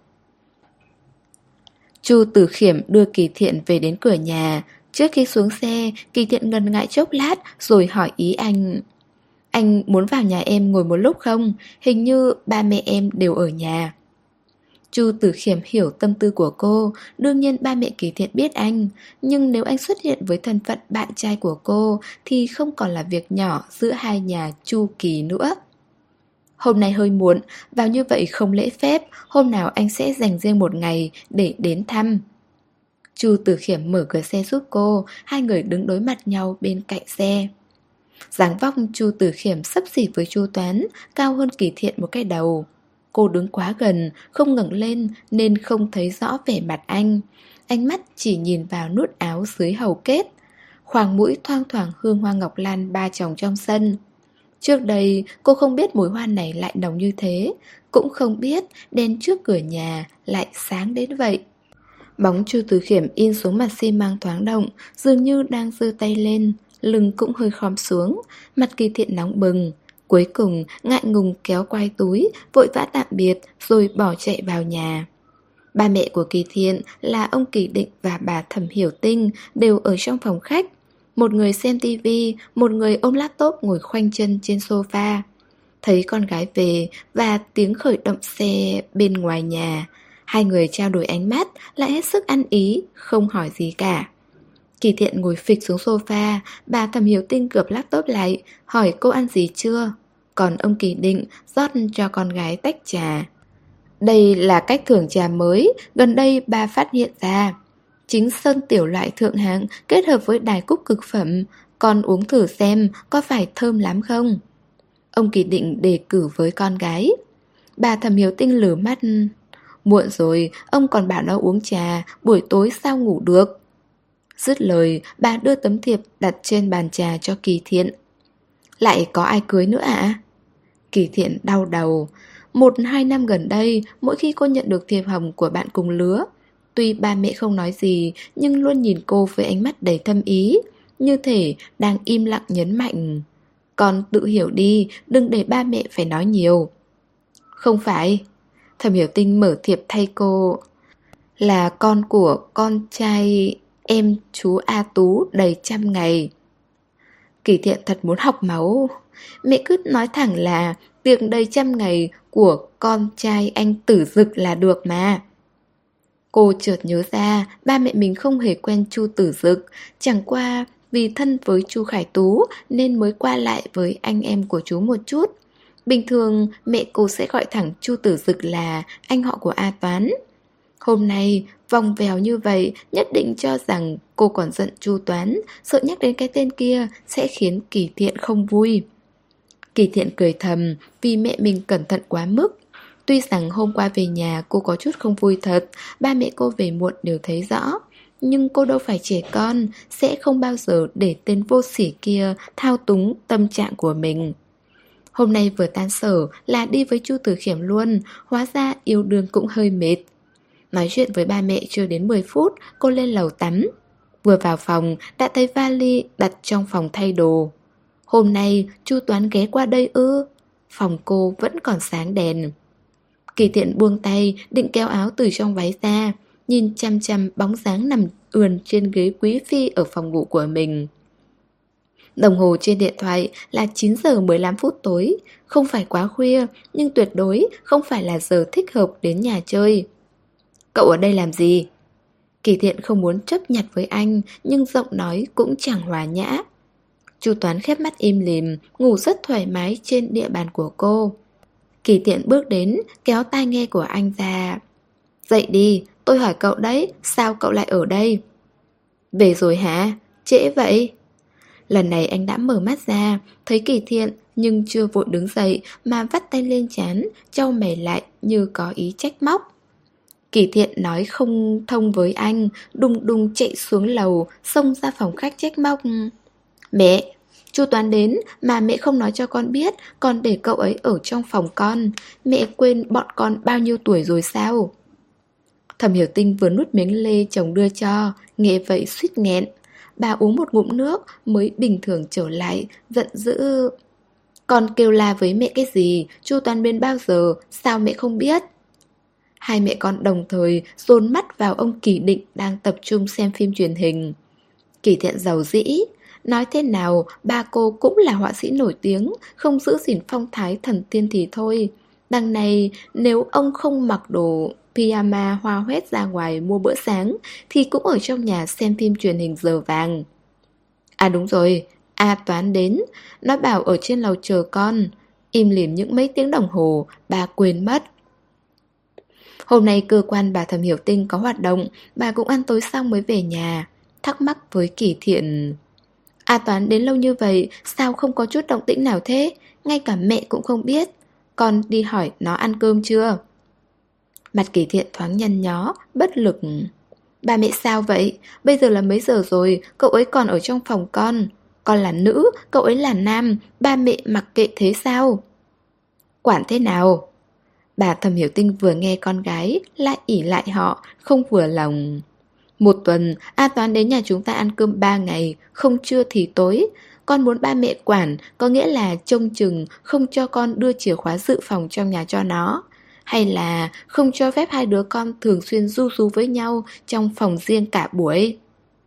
Chu Tử Khiêm đưa Kỳ Thiện về đến cửa nhà. Trước khi xuống xe, Kỳ Thiện ngần ngại chốc lát rồi hỏi ý anh. Anh muốn vào nhà em ngồi một lúc không? Hình như ba mẹ em đều ở nhà. Chu Tử Khiêm hiểu tâm tư của cô. Đương nhiên ba mẹ Kỳ Thiện biết anh. Nhưng nếu anh xuất hiện với thân phận bạn trai của cô thì không còn là việc nhỏ giữa hai nhà Chu Kỳ nữa. Hôm nay hơi muộn, vào như vậy không lễ phép. Hôm nào anh sẽ dành riêng một ngày để đến thăm. Chu Tử Khiêm mở cửa xe giúp cô. Hai người đứng đối mặt nhau bên cạnh xe. Dáng vóc Chu Tử Khiêm xấp xỉ với Chu Toán, cao hơn Kỳ Thiện một cái đầu. Cô đứng quá gần, không ngẩng lên nên không thấy rõ vẻ mặt anh. Ánh mắt chỉ nhìn vào nút áo dưới hầu kết. Khoang mũi thoang thoảng hương hoa ngọc lan ba chồng trong sân. Trước đây cô không biết mùi hoa này lại nồng như thế, cũng không biết đèn trước cửa nhà lại sáng đến vậy. Bóng Chu Tử Khiêm in xuống mặt xi măng thoáng động, dường như đang giơ tay lên. Lưng cũng hơi khom xuống, mặt Kỳ Thiện nóng bừng. Cuối cùng ngại ngùng kéo quai túi, vội vã tạm biệt rồi bỏ chạy vào nhà. Ba mẹ của Kỳ Thiện là ông Kỳ Định và bà Thẩm Hiểu Tinh đều ở trong phòng khách. Một người xem tivi, một người ôm laptop ngồi khoanh chân trên sofa. Thấy con gái về và tiếng khởi động xe bên ngoài nhà, hai người trao đổi ánh mắt, lại hết sức ăn ý, không hỏi gì cả. Kỳ Thiện ngồi phịch xuống sofa, bà Thẩm Hiểu Tinh gập laptop lại, hỏi cô ăn gì chưa. Còn ông Kỳ Định rót cho con gái tách trà. Đây là cách thưởng trà mới, gần đây bà phát hiện ra. Chính sơn tiểu loại thượng hạng kết hợp với đài cúc cực phẩm, con uống thử xem có phải thơm lắm không. Ông Kỳ Định đề cử với con gái. Bà Thẩm Hiểu Tinh lử mắt. Muộn rồi, ông còn bảo nó uống trà, buổi tối sao ngủ được. Dứt lời, bà đưa tấm thiệp đặt trên bàn trà cho Kỳ Thiện. Lại có ai cưới nữa ạ? Kỳ Thiện đau đầu. 1-2 năm gần đây, mỗi khi cô nhận được thiệp hồng của bạn cùng lứa, tuy ba mẹ không nói gì, nhưng luôn nhìn cô với ánh mắt đầy thâm ý. như thể đang im lặng nhấn mạnh. Con tự hiểu đi, đừng để ba mẹ phải nói nhiều. Không phải. Thẩm Hiểu Tinh mở thiệp thay cô. Là con của con trai em chú A Tú đầy 100 ngày. Kỳ Thiện thật muốn học máu. Mẹ cứ nói thẳng là tiệc đầy 100 ngày của con trai anh Tử Dực là được mà. Cô chợt nhớ ra ba mẹ mình không hề quen Chu Tử Dực, chẳng qua vì thân với Chu Khải Tú nên mới qua lại với anh em của chú một chút. Bình thường mẹ cô sẽ gọi thẳng Chu Tử Dực là anh họ của A Toán. Hôm nay vòng vèo như vậy nhất định cho rằng cô còn giận Chu Toán, sợ nhắc đến cái tên kia sẽ khiến Kỳ Thiện không vui. Kỳ Thiện cười thầm vì mẹ mình cẩn thận quá mức. Tuy rằng hôm qua về nhà cô có chút không vui thật, ba mẹ cô về muộn đều thấy rõ. Nhưng cô đâu phải trẻ con, sẽ không bao giờ để tên vô sỉ kia thao túng tâm trạng của mình. Hôm nay vừa tan sở là đi với Chu Tử Khiểm luôn, hóa ra yêu đương cũng hơi mệt. Nói chuyện với ba mẹ chưa đến 10 phút, cô lên lầu tắm. Vừa vào phòng, đã thấy vali đặt trong phòng thay đồ. Hôm nay, Chu Toán ghé qua đây ư? Phòng cô vẫn còn sáng đèn. Kỳ Thiện buông tay, định kéo áo từ trong váy ra, nhìn chăm chăm bóng dáng nằm ườn trên ghế quý phi ở phòng ngủ của mình. Đồng hồ trên điện thoại là 9 giờ 15 phút tối, không phải quá khuya, nhưng tuyệt đối không phải là giờ thích hợp đến nhà chơi. Cậu ở đây làm gì? Kỳ Thiện không muốn chấp nhặt với anh, nhưng giọng nói cũng chẳng hòa nhã. Chu Toán khép mắt im lìm, ngủ rất thoải mái trên địa bàn của cô. Kỳ Thiện bước đến, kéo tai nghe của anh ra. Dậy đi, tôi hỏi cậu đấy, sao cậu lại ở đây? Về rồi hả? Trễ vậy? Lần này anh đã mở mắt ra, thấy Kỳ Thiện nhưng chưa vội đứng dậy mà vắt tay lên trán, chau mày lại như có ý trách móc. Kỳ Thiện nói không thông với anh, đùng đùng chạy xuống lầu, xông ra phòng khách trách móc. Mẹ, Chu Toán đến mà mẹ không nói cho con biết, còn để cậu ấy ở trong phòng con. Mẹ quên bọn con bao nhiêu tuổi rồi sao? Thẩm Hiểu Tinh vừa nuốt miếng lê chồng đưa cho, nghe vậy suýt nghẹn. Bà uống một ngụm nước mới bình thường trở lại, giận dữ. Con kêu la với mẹ cái gì? Chu Toán bên bao giờ? Sao mẹ không biết? Hai mẹ con đồng thời dồn mắt vào ông Kỳ Định đang tập trung xem phim truyền hình. Kỳ Thiện giàu dĩ. Nói thế nào, ba cô cũng là họa sĩ nổi tiếng, không giữ gìn phong thái thần tiên thì thôi. Đằng này, nếu ông không mặc đồ pyjama hoa hoét ra ngoài mua bữa sáng, thì cũng ở trong nhà xem phim truyền hình giờ vàng. À đúng rồi, A Toán đến, nó bảo ở trên lầu chờ con. Im lìm những mấy tiếng đồng hồ, bà quên mất. Hôm nay cơ quan bà Thẩm Hiểu Tinh có hoạt động, bà cũng ăn tối xong mới về nhà. Thắc mắc với Kỳ Thiện. A Toán đến lâu như vậy, sao không có chút động tĩnh nào thế? Ngay cả mẹ cũng không biết. Con đi hỏi nó ăn cơm chưa? Mặt Kỳ Thiện thoáng nhăn nhó, bất lực. Ba mẹ sao vậy? Bây giờ là mấy giờ rồi, cậu ấy còn ở trong phòng con. Con là nữ, cậu ấy là nam, ba mẹ mặc kệ thế sao? Quản thế nào? Bà Thẩm Hiểu Tinh vừa nghe con gái lại ỷ lại họ, không vừa lòng. Một tuần, A Toán đến nhà chúng ta ăn cơm 3 ngày, không trưa thì tối. Con muốn ba mẹ quản, có nghĩa là trông chừng không cho con đưa chìa khóa dự phòng trong nhà cho nó. Hay là không cho phép hai đứa con thường xuyên du du với nhau trong phòng riêng cả buổi.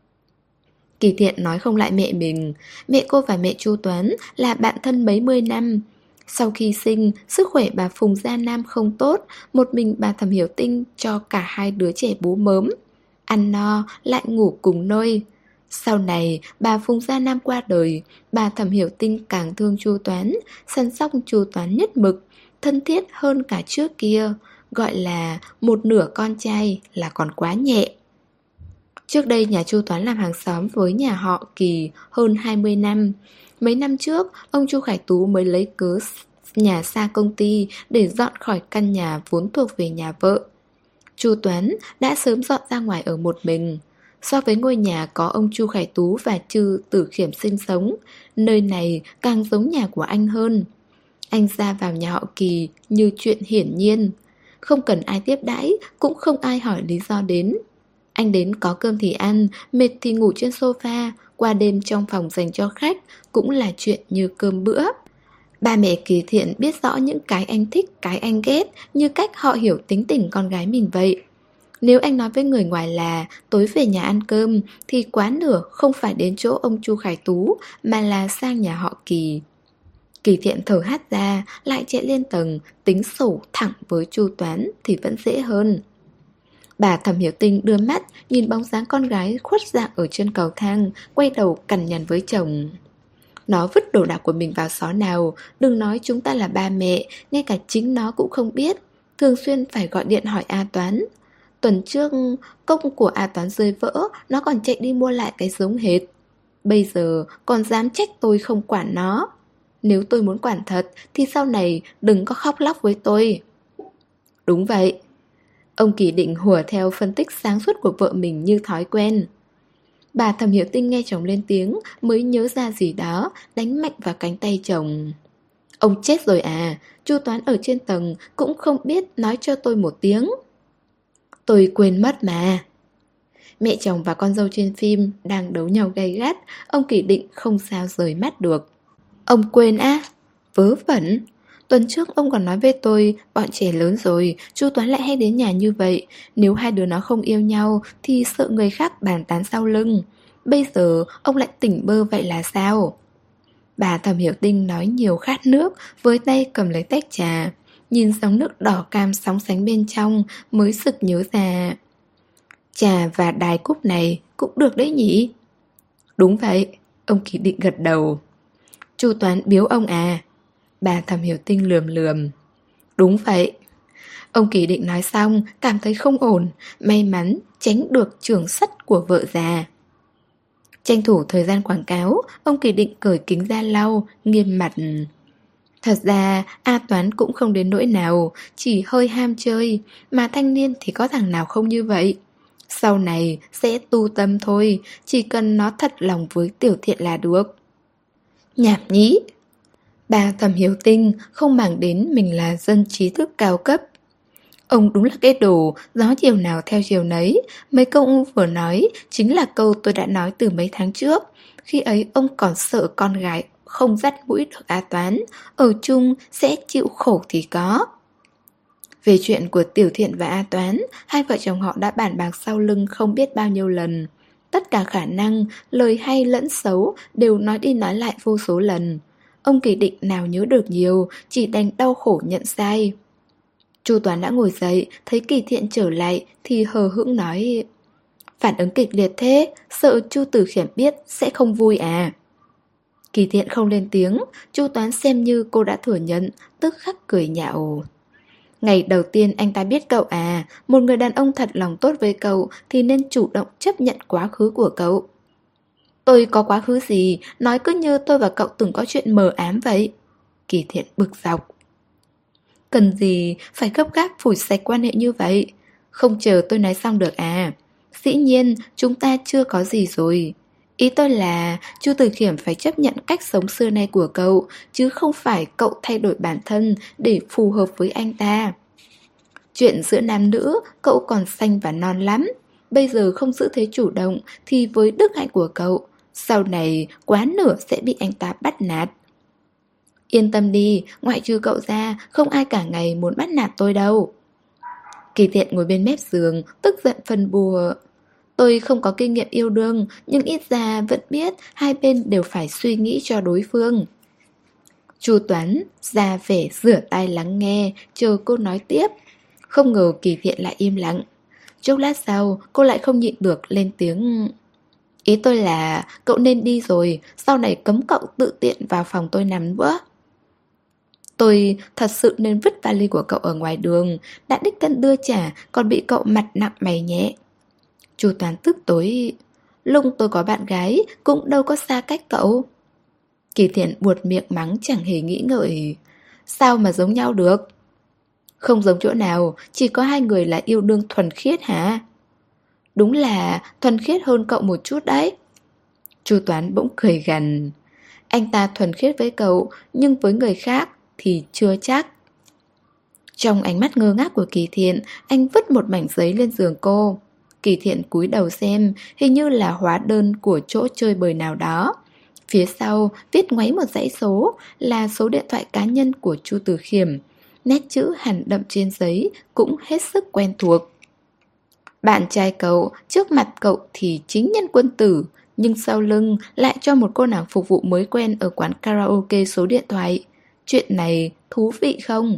Kỳ Thiện nói không lại mẹ mình. Mẹ cô và mẹ Chu Toán là bạn thân mấy mươi năm. Sau khi sinh, sức khỏe bà Phùng Gia Nam không tốt, một mình bà Thẩm Hiểu Tinh cho cả hai đứa trẻ bú mớm. Ăn no, lại ngủ cùng nơi. Sau này, bà Phùng Gia Nam qua đời, bà Thẩm Hiểu Tinh càng thương Chu Toán, săn sóc Chu Toán nhất mực, thân thiết hơn cả trước kia, gọi là một nửa con trai là còn quá nhẹ. Trước đây nhà Chu Toán làm hàng xóm với nhà họ Kỳ hơn 20 năm. Mấy năm trước, ông Chu Khải Tú mới lấy cớ nhà xa công ty để dọn khỏi căn nhà vốn thuộc về nhà vợ. Chu Toán đã sớm dọn ra ngoài ở một mình. So với ngôi nhà có ông Chu Khải Tú và Trư Tử Khiểm sinh sống, nơi này càng giống nhà của anh hơn. Anh ra vào nhà họ Kỳ như chuyện hiển nhiên. Không cần ai tiếp đãi, cũng không ai hỏi lý do đến. Anh đến có cơm thì ăn, mệt thì ngủ trên sofa, qua đêm trong phòng dành cho khách cũng là chuyện như cơm bữa. Ba mẹ Kỳ Thiện biết rõ những cái anh thích, cái anh ghét, như cách họ hiểu tính tình con gái mình vậy. Nếu anh nói với người ngoài là tối về nhà ăn cơm, thì quá nửa không phải đến chỗ ông Chu Khải Tú, mà là sang nhà họ Kỳ. Kỳ Thiện thở hắt ra, lại chạy lên tầng, tính sổ thẳng với Chu Toán thì vẫn dễ hơn. Bà Thẩm Hiểu Tinh đưa mắt, nhìn bóng dáng con gái khuất dạng ở trên cầu thang, quay đầu cằn nhằn với chồng. Nó vứt đồ đạc của mình vào xó nào, đừng nói chúng ta là ba mẹ, ngay cả chính nó cũng không biết. Thường xuyên phải gọi điện hỏi A Toán. Tuần trước, công của A Toán rơi vỡ, nó còn chạy đi mua lại cái giống hệt. Bây giờ còn dám trách tôi không quản nó. Nếu tôi muốn quản thật, thì sau này đừng có khóc lóc với tôi. Đúng vậy. Ông Kỳ Định hùa theo phân tích sáng suốt của vợ mình như thói quen. Bà Thẩm Hiểu Tinh nghe chồng lên tiếng mới nhớ ra gì đó, đánh mạnh vào cánh tay chồng. Ông chết rồi à, Chu Toán ở trên tầng cũng không biết nói cho tôi một tiếng. Tôi quên mất mà. Mẹ chồng và con dâu trên phim đang đấu nhau gay gắt, ông Kỳ Định không sao rời mắt được. Ông quên á? Vớ vẩn. Tuần trước ông còn nói với tôi, bọn trẻ lớn rồi, Chu Toán lại hay đến nhà như vậy. Nếu hai đứa nó không yêu nhau thì sợ người khác bàn tán sau lưng. Bây giờ ông lại tỉnh bơ vậy là sao? Bà Thẩm Hiểu Tinh nói nhiều khát nước, với tay cầm lấy tách trà. Nhìn dòng nước đỏ cam sóng sánh bên trong mới sực nhớ ra. Trà và đài cúc này cũng được đấy nhỉ? Đúng vậy, ông Kỳ Định gật đầu. Chu Toán biếu ông à? Bà Thẩm Hiểu Tinh lườm lườm. Đúng vậy. Ông Kỳ Định nói xong cảm thấy không ổn, may mắn tránh được chưởng sắt của vợ già. Tranh thủ thời gian quảng cáo, ông Kỳ Định cởi kính ra lau, nghiêm mặt. Thật ra A Toán cũng không đến nỗi nào, chỉ hơi ham chơi, mà thanh niên thì có thằng nào không như vậy. Sau này sẽ tu tâm thôi, chỉ cần nó thật lòng với Tiểu Thiện là được. Nhảm nhí. Bà Thẩm Hiểu Tinh không màng đến mình là dân trí thức cao cấp. Ông đúng là cái đồ, gió chiều nào theo chiều nấy. Mấy câu ông vừa nói chính là câu tôi đã nói từ mấy tháng trước. Khi ấy ông còn sợ con gái không dắt mũi được A Toán, ở chung sẽ chịu khổ thì có. Về chuyện của Tiểu Thiện và A Toán, hai vợ chồng họ đã bàn bạc sau lưng không biết bao nhiêu lần. Tất cả khả năng, lời hay lẫn xấu đều nói đi nói lại vô số lần. Ông Kỳ Định nào nhớ được nhiều, chỉ đành đau khổ nhận sai. Chu Toán đã ngồi dậy, thấy Kỳ Thiện trở lại thì hờ hững nói: phản ứng kịch liệt thế, sợ Chu Tử Khiểm biết sẽ không vui à? Kỳ Thiện không lên tiếng, Chu Toán xem như cô đã thừa nhận, tức khắc cười nhạo. Ngày đầu tiên anh ta biết cậu à, một người đàn ông thật lòng tốt với cậu thì nên chủ động chấp nhận quá khứ của cậu. Tôi có quá khứ gì, nói cứ như tôi và cậu từng có chuyện mờ ám vậy. Kỳ Thiện bực dọc. Cần gì phải gấp gáp phủi sạch quan hệ như vậy? Không chờ tôi nói xong được à? Dĩ nhiên chúng ta chưa có gì rồi. Ý tôi là Chu Tử Khiểm phải chấp nhận cách sống xưa nay của cậu, chứ không phải cậu thay đổi bản thân để phù hợp với anh ta. Chuyện giữa nam nữ cậu còn xanh và non lắm. Bây giờ không giữ thế chủ động thì với đức hạnh của cậu, sau này quá nửa sẽ bị anh ta bắt nạt. Yên tâm đi, ngoại trừ cậu ra, không ai cả ngày muốn bắt nạt tôi đâu. Kỳ Thiện ngồi bên mép giường, tức giận phân bùa. Tôi không có kinh nghiệm yêu đương, nhưng ít ra vẫn biết hai bên đều phải suy nghĩ cho đối phương. Chu Toán ra vẻ rửa tay lắng nghe, chờ cô nói tiếp. Không ngờ Kỳ Thiện lại im lặng. Chốc lát sau, cô lại không nhịn được lên tiếng. Ý tôi là cậu nên đi rồi, sau này cấm cậu tự tiện vào phòng tôi nằm nữa. Tôi thật sự nên vứt vali của cậu ở ngoài đường, đã đích thân đưa trả, còn bị cậu mặt nặng mày nhẹ. Chu Toán tức tối. Lung tôi có bạn gái, cũng đâu có xa cách cậu. Kỳ Thiện buột miệng mắng chẳng hề nghĩ ngợi. Sao mà giống nhau được? Không giống chỗ nào, chỉ có hai người là yêu đương thuần khiết hả? Đúng là thuần khiết hơn cậu một chút đấy. Chu Toán bỗng cười gằn. Anh ta thuần khiết với cậu, nhưng với người khác thì chưa chắc. Trong ánh mắt ngơ ngác của Kỳ Thiện, anh vứt một mảnh giấy lên giường cô. Kỳ Thiện cúi đầu xem, hình như là hóa đơn của chỗ chơi bời nào đó. Phía sau viết ngoáy một dãy số, là số điện thoại cá nhân của Chu Từ Khiêm. Nét chữ hằn đậm trên giấy cũng hết sức quen thuộc. Bạn trai cậu, trước mặt cậu thì chính nhân quân tử, nhưng sau lưng lại cho một cô nàng phục vụ mới quen ở quán karaoke số điện thoại. Chuyện này thú vị không?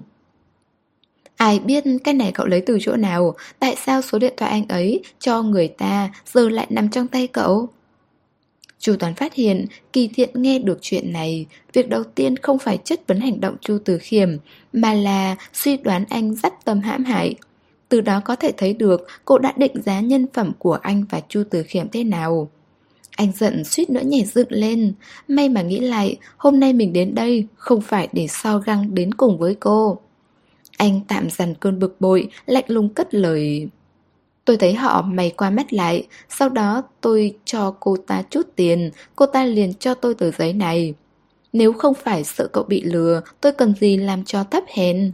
Ai biết cái này cậu lấy từ chỗ nào? Tại sao số điện thoại anh ấy cho người ta giờ lại nằm trong tay cậu? Chu Toán phát hiện Kỳ Thiện nghe được chuyện này. Việc đầu tiên không phải chất vấn hành động Chu Từ Khiêm, mà là suy đoán anh dắt tâm hãm hại. Từ đó có thể thấy được cô đã định giá nhân phẩm của anh và Chu Từ Khiêm thế nào. Anh giận suýt nữa nhảy dựng lên. May mà nghĩ lại, hôm nay mình đến đây không phải để so găng đến cùng với cô. Anh tạm dằn cơn bực bội, lạnh lùng cất lời. Tôi thấy họ mày qua mắt lại, sau đó tôi cho cô ta chút tiền, cô ta liền cho tôi tờ giấy này. Nếu không phải sợ cậu bị lừa, tôi cần gì làm cho thấp hèn.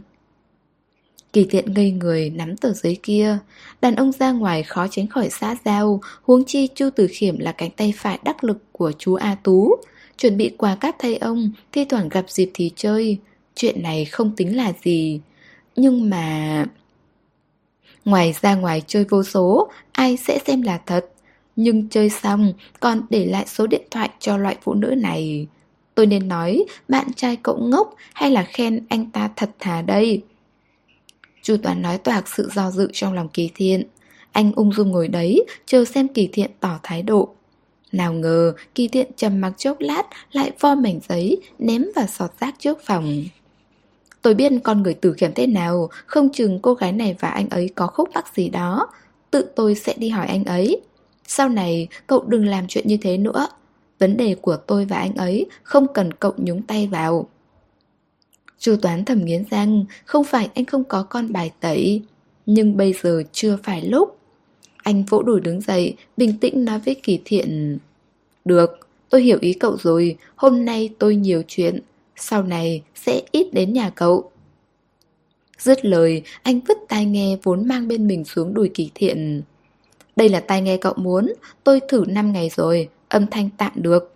Kỳ Thiện ngây người nắm tờ giấy kia. Đàn ông ra ngoài khó tránh khỏi xã giao, huống chi Chu Từ Khiêm là cánh tay phải đắc lực của chú A Tú. Chuẩn bị quà cáp thay ông, thi thoảng gặp dịp thì chơi. Chuyện này không tính là gì. Nhưng mà... Ngoài ra ngoài chơi vô số, ai sẽ xem là thật. Nhưng chơi xong, còn để lại số điện thoại cho loại phụ nữ này. Tôi nên nói, bạn trai cậu ngốc hay là khen anh ta thật thà đây? Chu Toán nói toạc sự do dự trong lòng Kỳ Thiện. Anh ung dung ngồi đấy, chờ xem Kỳ Thiện tỏ thái độ. Nào ngờ, Kỳ Thiện trầm mặc chốc lát, lại vo mảnh giấy, ném vào sọt rác trước phòng. Tôi biết con người Từ Khiêm thế nào, không chừng cô gái này và anh ấy có khúc mắc gì đó. Tự tôi sẽ đi hỏi anh ấy. Sau này, cậu đừng làm chuyện như thế nữa. Vấn đề của tôi và anh ấy không cần cậu nhúng tay vào. Chu Toán thầm nghiến răng, không phải anh không có con bài tẩy, nhưng bây giờ chưa phải lúc. Anh vỗ đùi đứng dậy, bình tĩnh nói với Kỳ Thiện. Được, tôi hiểu ý cậu rồi, hôm nay tôi nhiều chuyện, sau này sẽ ít đến nhà cậu. Dứt lời, anh vứt tai nghe vốn mang bên mình xuống đùi Kỳ Thiện. Đây là tai nghe cậu muốn, tôi thử 5 ngày rồi, âm thanh tạm được.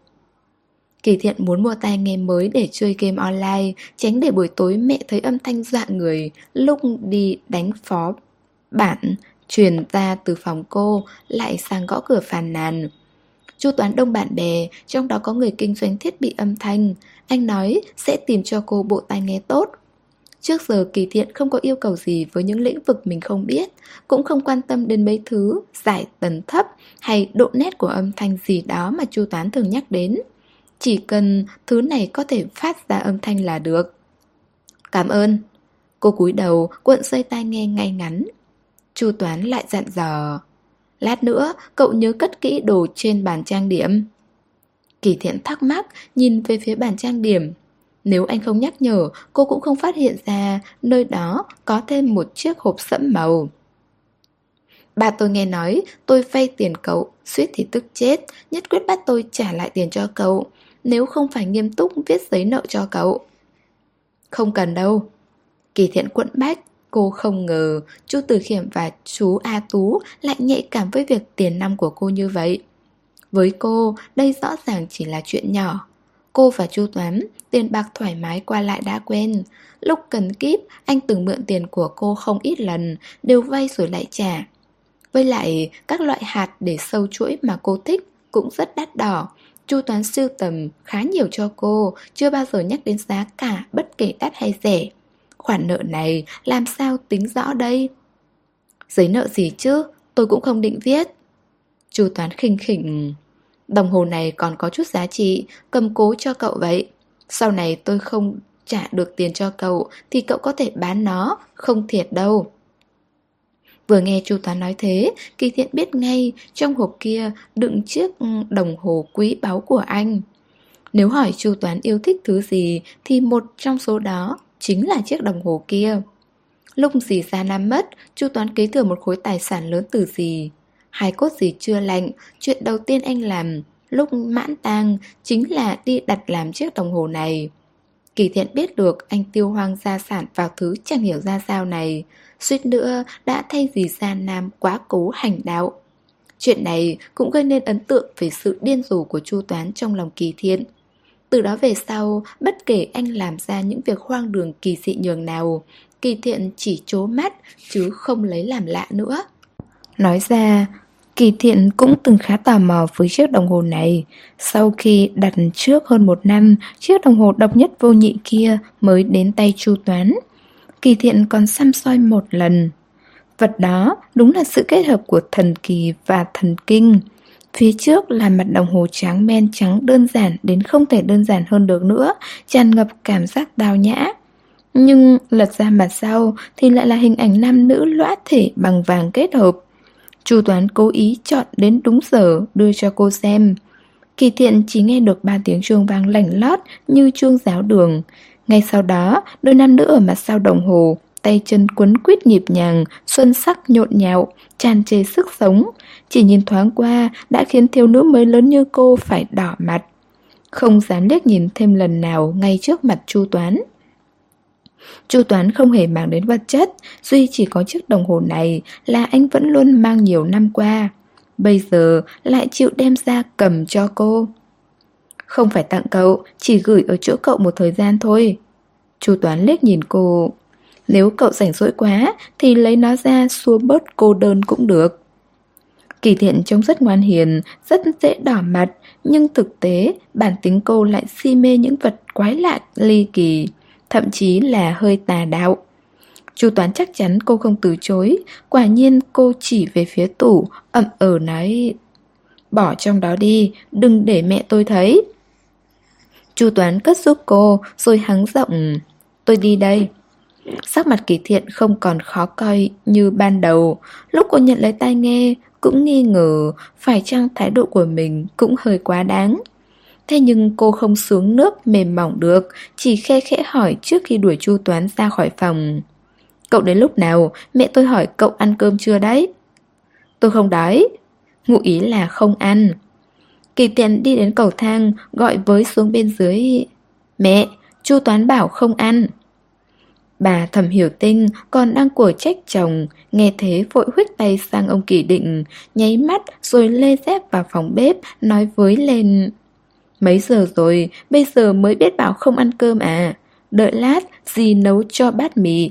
Kỳ Thiện muốn mua tai nghe mới để chơi game online, tránh để buổi tối mẹ thấy âm thanh dọa người lúc đi đánh phó bản truyền ra từ phòng cô, lại sang gõ cửa phàn nàn. Chu Toán đông bạn bè, trong đó có người kinh doanh thiết bị âm thanh. Anh nói sẽ tìm cho cô bộ tai nghe tốt. Trước giờ Kỳ Thiện không có yêu cầu gì với những lĩnh vực mình không biết, cũng không quan tâm đến mấy thứ giải tần thấp hay độ nét của âm thanh gì đó mà Chu Toán thường nhắc đến. Chỉ cần thứ này có thể phát ra âm thanh là được. Cảm ơn. Cô cúi đầu cuộn dây tai nghe ngay ngắn. Chu Toán lại dặn dò. Lát nữa cậu nhớ cất kỹ đồ trên bàn trang điểm. Kỳ Thiện thắc mắc nhìn về phía bàn trang điểm. Nếu anh không nhắc nhở, cô cũng không phát hiện ra nơi đó có thêm một chiếc hộp sẫm màu. Ba tôi nghe nói tôi vay tiền cậu, suýt thì tức chết, nhất quyết bắt tôi trả lại tiền cho cậu, nếu không phải nghiêm túc viết giấy nợ cho cậu. Không cần đâu. Kỳ Thiện quẫn bách. Cô không ngờ chú Từ Khiêm và chú A Tú lại nhạy cảm với việc tiền năm của cô như vậy. Với cô, đây rõ ràng chỉ là chuyện nhỏ. Cô và Chu Toán, tiền bạc thoải mái qua lại đã quen. Lúc cần kíp, anh từng mượn tiền của cô không ít lần, đều vay rồi lại trả. Với lại, các loại hạt để sâu chuỗi mà cô thích cũng rất đắt đỏ. Chu Toán sưu tầm khá nhiều cho cô, chưa bao giờ nhắc đến giá cả bất kể đắt hay rẻ. Khoản nợ này làm sao tính rõ đây? Giấy nợ gì chứ, tôi cũng không định viết. Chu Toán khinh khỉnh. Đồng hồ này còn có chút giá trị, cầm cố cho cậu vậy. Sau này tôi không trả được tiền cho cậu thì cậu có thể bán nó, không thiệt đâu. Vừa nghe Chu Toán nói thế, Kỳ Thiện biết ngay trong hộp kia đựng chiếc đồng hồ quý báu của anh. Nếu hỏi Chu Toán yêu thích thứ gì thì một trong số đó chính là chiếc đồng hồ kia. Lúc dì Gia Nam mất, Chu Toán kế thừa một khối tài sản lớn từ dì. Hài cốt dì chưa lạnh, chuyện đầu tiên anh làm lúc mãn tang chính là đi đặt làm chiếc đồng hồ này. Kỳ Thiện biết được anh tiêu hoang gia sản vào thứ chẳng hiểu ra sao này, suýt nữa đã thay dì Gia Nam quá cố hành đạo. Chuyện này cũng gây nên ấn tượng về sự điên rồ của Chu Toán trong lòng Kỳ Thiện. Từ đó về sau, bất kể anh làm ra những việc hoang đường kỳ dị nhường nào, Kỳ Thiện chỉ trố mắt chứ không lấy làm lạ nữa. Nói ra, Kỳ Thiện cũng từng khá tò mò với chiếc đồng hồ này. Sau khi đặt trước hơn 1 năm, chiếc đồng hồ độc nhất vô nhị kia mới đến tay Chu Toán. Kỳ Thiện còn săm soi một lần. Vật đó đúng là sự kết hợp của thần kỳ và thần kinh. Phía trước là mặt đồng hồ trắng men trắng đơn giản đến không thể đơn giản hơn được nữa, tràn ngập cảm giác tao nhã. Nhưng lật ra mặt sau thì lại là hình ảnh nam nữ lõa thể bằng vàng kết hợp. Chu Toán cố ý chọn đến đúng giờ đưa cho cô xem. Kỳ Thiện chỉ nghe được 3 tiếng chuông vang lảnh lót như chuông giáo đường. Ngay sau đó, đôi nam nữ ở mặt sau đồng hồ, tay chân quấn quýt nhịp nhàng, xuân sắc nhộn nhạo, tràn trề sức sống. Chỉ nhìn thoáng qua đã khiến thiếu nữ mới lớn như cô phải đỏ mặt. Không dám liếc nhìn thêm lần nào ngay trước mặt Chu Toán. Chu Toán không hề mang đến vật chất, duy chỉ có chiếc đồng hồ này là anh vẫn luôn mang nhiều năm qua. Bây giờ lại chịu đem ra cầm cho cô. Không phải tặng cậu, chỉ gửi ở chỗ cậu một thời gian thôi. Chu Toán liếc nhìn cô. Nếu cậu rảnh rỗi quá thì lấy nó ra xua bớt cô đơn cũng được. Kỳ Thiện trông rất ngoan hiền, rất dễ đỏ mặt, nhưng thực tế bản tính cô lại si mê những vật quái lạ ly kỳ, thậm chí là hơi tà đạo. Chu Toán chắc chắn cô không từ chối. Quả nhiên cô chỉ về phía tủ, ậm nói: bỏ trong đó đi, đừng để mẹ tôi thấy. Chu Toán cất giúp cô, rồi hắng giọng: tôi đi đây. Sắc mặt Kỳ Thiện không còn khó coi như ban đầu. Lúc cô nhận lấy tai nghe, cũng nghi ngờ phải chăng thái độ của mình cũng hơi quá đáng. Thế nhưng cô không xuống nước mềm mỏng được, chỉ khe khẽ hỏi trước khi đuổi Chu Toán ra khỏi phòng: cậu đến lúc nào? Mẹ tôi hỏi cậu ăn cơm chưa đấy? Tôi không đói. Ngụ ý là không ăn. Kỳ Thiện đi đến cầu thang, gọi với xuống bên dưới: mẹ, Chu Toán bảo không ăn. Bà Thẩm Hiểu Tinh còn đang của trách chồng, nghe thế vội huých tay sang ông Kỳ Định, nháy mắt rồi lê dép vào phòng bếp, nói với lên: mấy giờ rồi, bây giờ mới biết bảo không ăn cơm à? Đợi lát, dì nấu cho bát mì.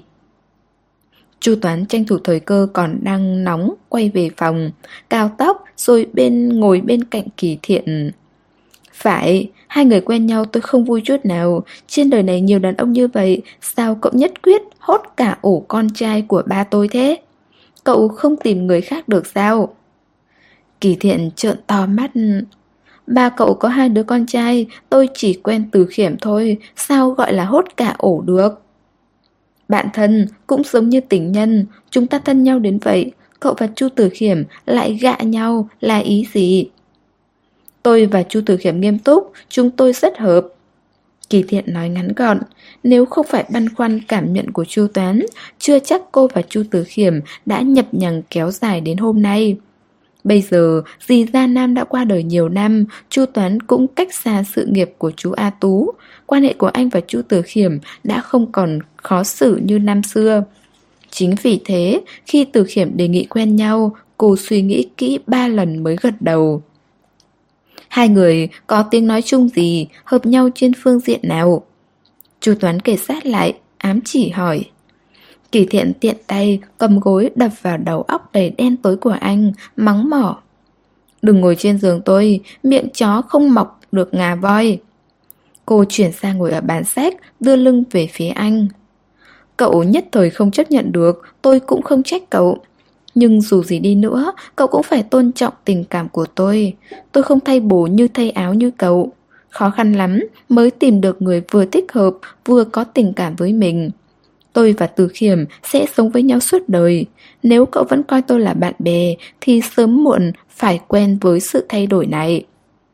Chu Toán tranh thủ thời cơ còn đang nóng, quay về phòng, cào tóc rồi ngồi bên cạnh Kỳ Thiện. Phải, hai người quen nhau tôi không vui chút nào. Trên đời này nhiều đàn ông như vậy, sao cậu nhất quyết hốt cả ổ con trai của ba tôi thế? Cậu không tìm người khác được sao? Kỳ Thiện trợn to mắt. Ba cậu có 2 đứa con trai, tôi chỉ quen Từ Khiểm thôi, sao gọi là hốt cả ổ được? Bạn thân cũng giống như tình nhân, chúng ta thân nhau đến vậy, cậu và Chu Từ Khiểm lại gạ nhau là ý gì? Tôi và Chu Từ Khiểm nghiêm túc, chúng tôi rất hợp. Kỳ Thiện nói ngắn gọn. Nếu không phải băn khoăn cảm nhận của Chu Toán, chưa chắc cô và Chu Từ Khiểm đã nhập nhằng kéo dài đến hôm nay. Bây giờ, dì Gia Nam đã qua đời nhiều năm, Chu Toán cũng cách xa sự nghiệp của chú A Tú. Quan hệ của anh và Chu Từ Khiểm đã không còn khó xử như năm xưa. Chính vì thế, khi Từ Khiểm đề nghị quen nhau, cô suy nghĩ kỹ 3 lần mới gật đầu. Hai người có tiếng nói chung gì, hợp nhau trên phương diện nào? Chu Toán kể sát lại, ám chỉ hỏi. Kỳ Thiện tiện tay cầm gối đập vào đầu óc đầy đen tối của anh, mắng mỏ: đừng ngồi trên giường tôi, miệng chó không mọc được ngà voi. Cô chuyển sang ngồi ở bàn sách, đưa lưng về phía anh. Cậu nhất thời không chấp nhận được, tôi cũng không trách cậu. Nhưng dù gì đi nữa, cậu cũng phải tôn trọng tình cảm của tôi. Tôi không thay bổ như thay áo như cậu. Khó khăn lắm mới tìm được người vừa thích hợp, vừa có tình cảm với mình. Tôi và Từ Khiểm sẽ sống với nhau suốt đời. Nếu cậu vẫn coi tôi là bạn bè, thì sớm muộn phải quen với sự thay đổi này.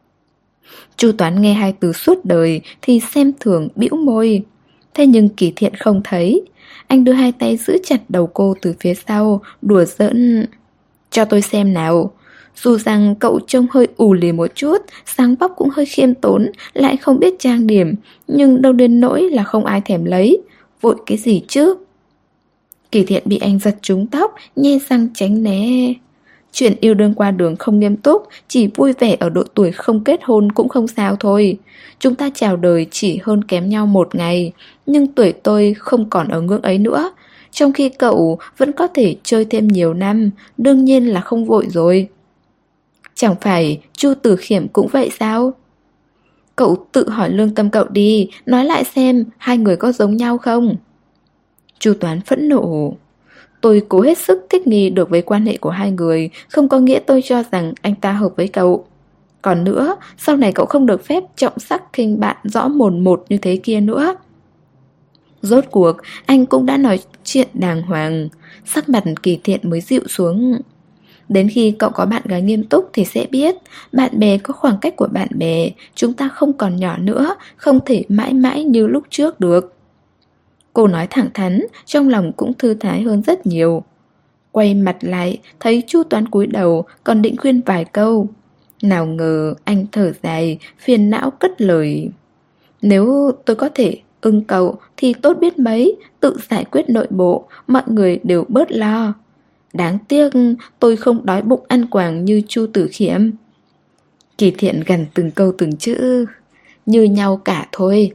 Chu Toán nghe 2 từ suốt đời thì xem thường bĩu môi. Thế nhưng Kỳ Thiện không thấy. Anh đưa 2 tay giữ chặt đầu cô từ phía sau, đùa giỡn. Cho tôi xem nào. Dù rằng cậu trông hơi ù lì một chút, sáng bóc cũng hơi khiêm tốn, lại không biết trang điểm, nhưng đâu đến nỗi là không ai thèm lấy. Vội cái gì chứ? Kỳ Thiện bị anh giật trúng tóc, nhe răng tránh né. Chuyện yêu đương qua đường không nghiêm túc, chỉ vui vẻ ở độ tuổi không kết hôn cũng không sao thôi. Chúng ta chào đời chỉ hơn kém nhau 1 ngày, nhưng tuổi tôi không còn ở ngưỡng ấy nữa. Trong khi cậu vẫn có thể chơi thêm nhiều năm, đương nhiên là không vội rồi. Chẳng phải Chu Tử Khiểm cũng vậy sao? Cậu tự hỏi lương tâm cậu đi, nói lại xem hai người có giống nhau không? Chu Toán phẫn nộ. Tôi cố hết sức thích nghi được với quan hệ của hai người, không có nghĩa tôi cho rằng anh ta hợp với cậu. Còn nữa, sau này cậu không được phép trọng sắc khinh bạn rõ mồn một như thế kia nữa. Rốt cuộc, anh cũng đã nói chuyện đàng hoàng, sắc mặt Kỳ Thiện mới dịu xuống. Đến khi cậu có bạn gái nghiêm túc thì sẽ biết, bạn bè có khoảng cách của bạn bè, chúng ta không còn nhỏ nữa, không thể mãi mãi như lúc trước được. Cô nói thẳng thắn, trong lòng cũng thư thái hơn rất nhiều. Quay mặt lại, thấy Chu Toán cúi đầu, còn định khuyên vài câu. Nào ngờ anh thở dài, phiền não cất lời. Nếu tôi có thể ưng cậu thì tốt biết mấy, tự giải quyết nội bộ, mọi người đều bớt lo. Đáng tiếc tôi không đói bụng ăn quàng như Chu Tử Khiểm. Kỳ Thiện gằn từng câu từng chữ. Như nhau cả thôi.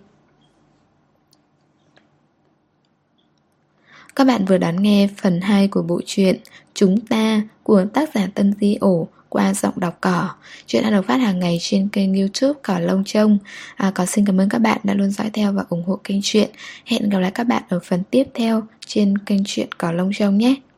Các bạn vừa đón nghe phần 2 của bộ truyện Chúng Ta của tác giả Tân Di Ổ qua giọng đọc Cỏ. Chuyện đang được phát hàng ngày trên kênh YouTube Cỏ Lông Trông. Còn xin cảm ơn các bạn đã luôn dõi theo và ủng hộ kênh truyện. Hẹn gặp lại các bạn ở phần tiếp theo trên kênh truyện Cỏ Lông Trông nhé.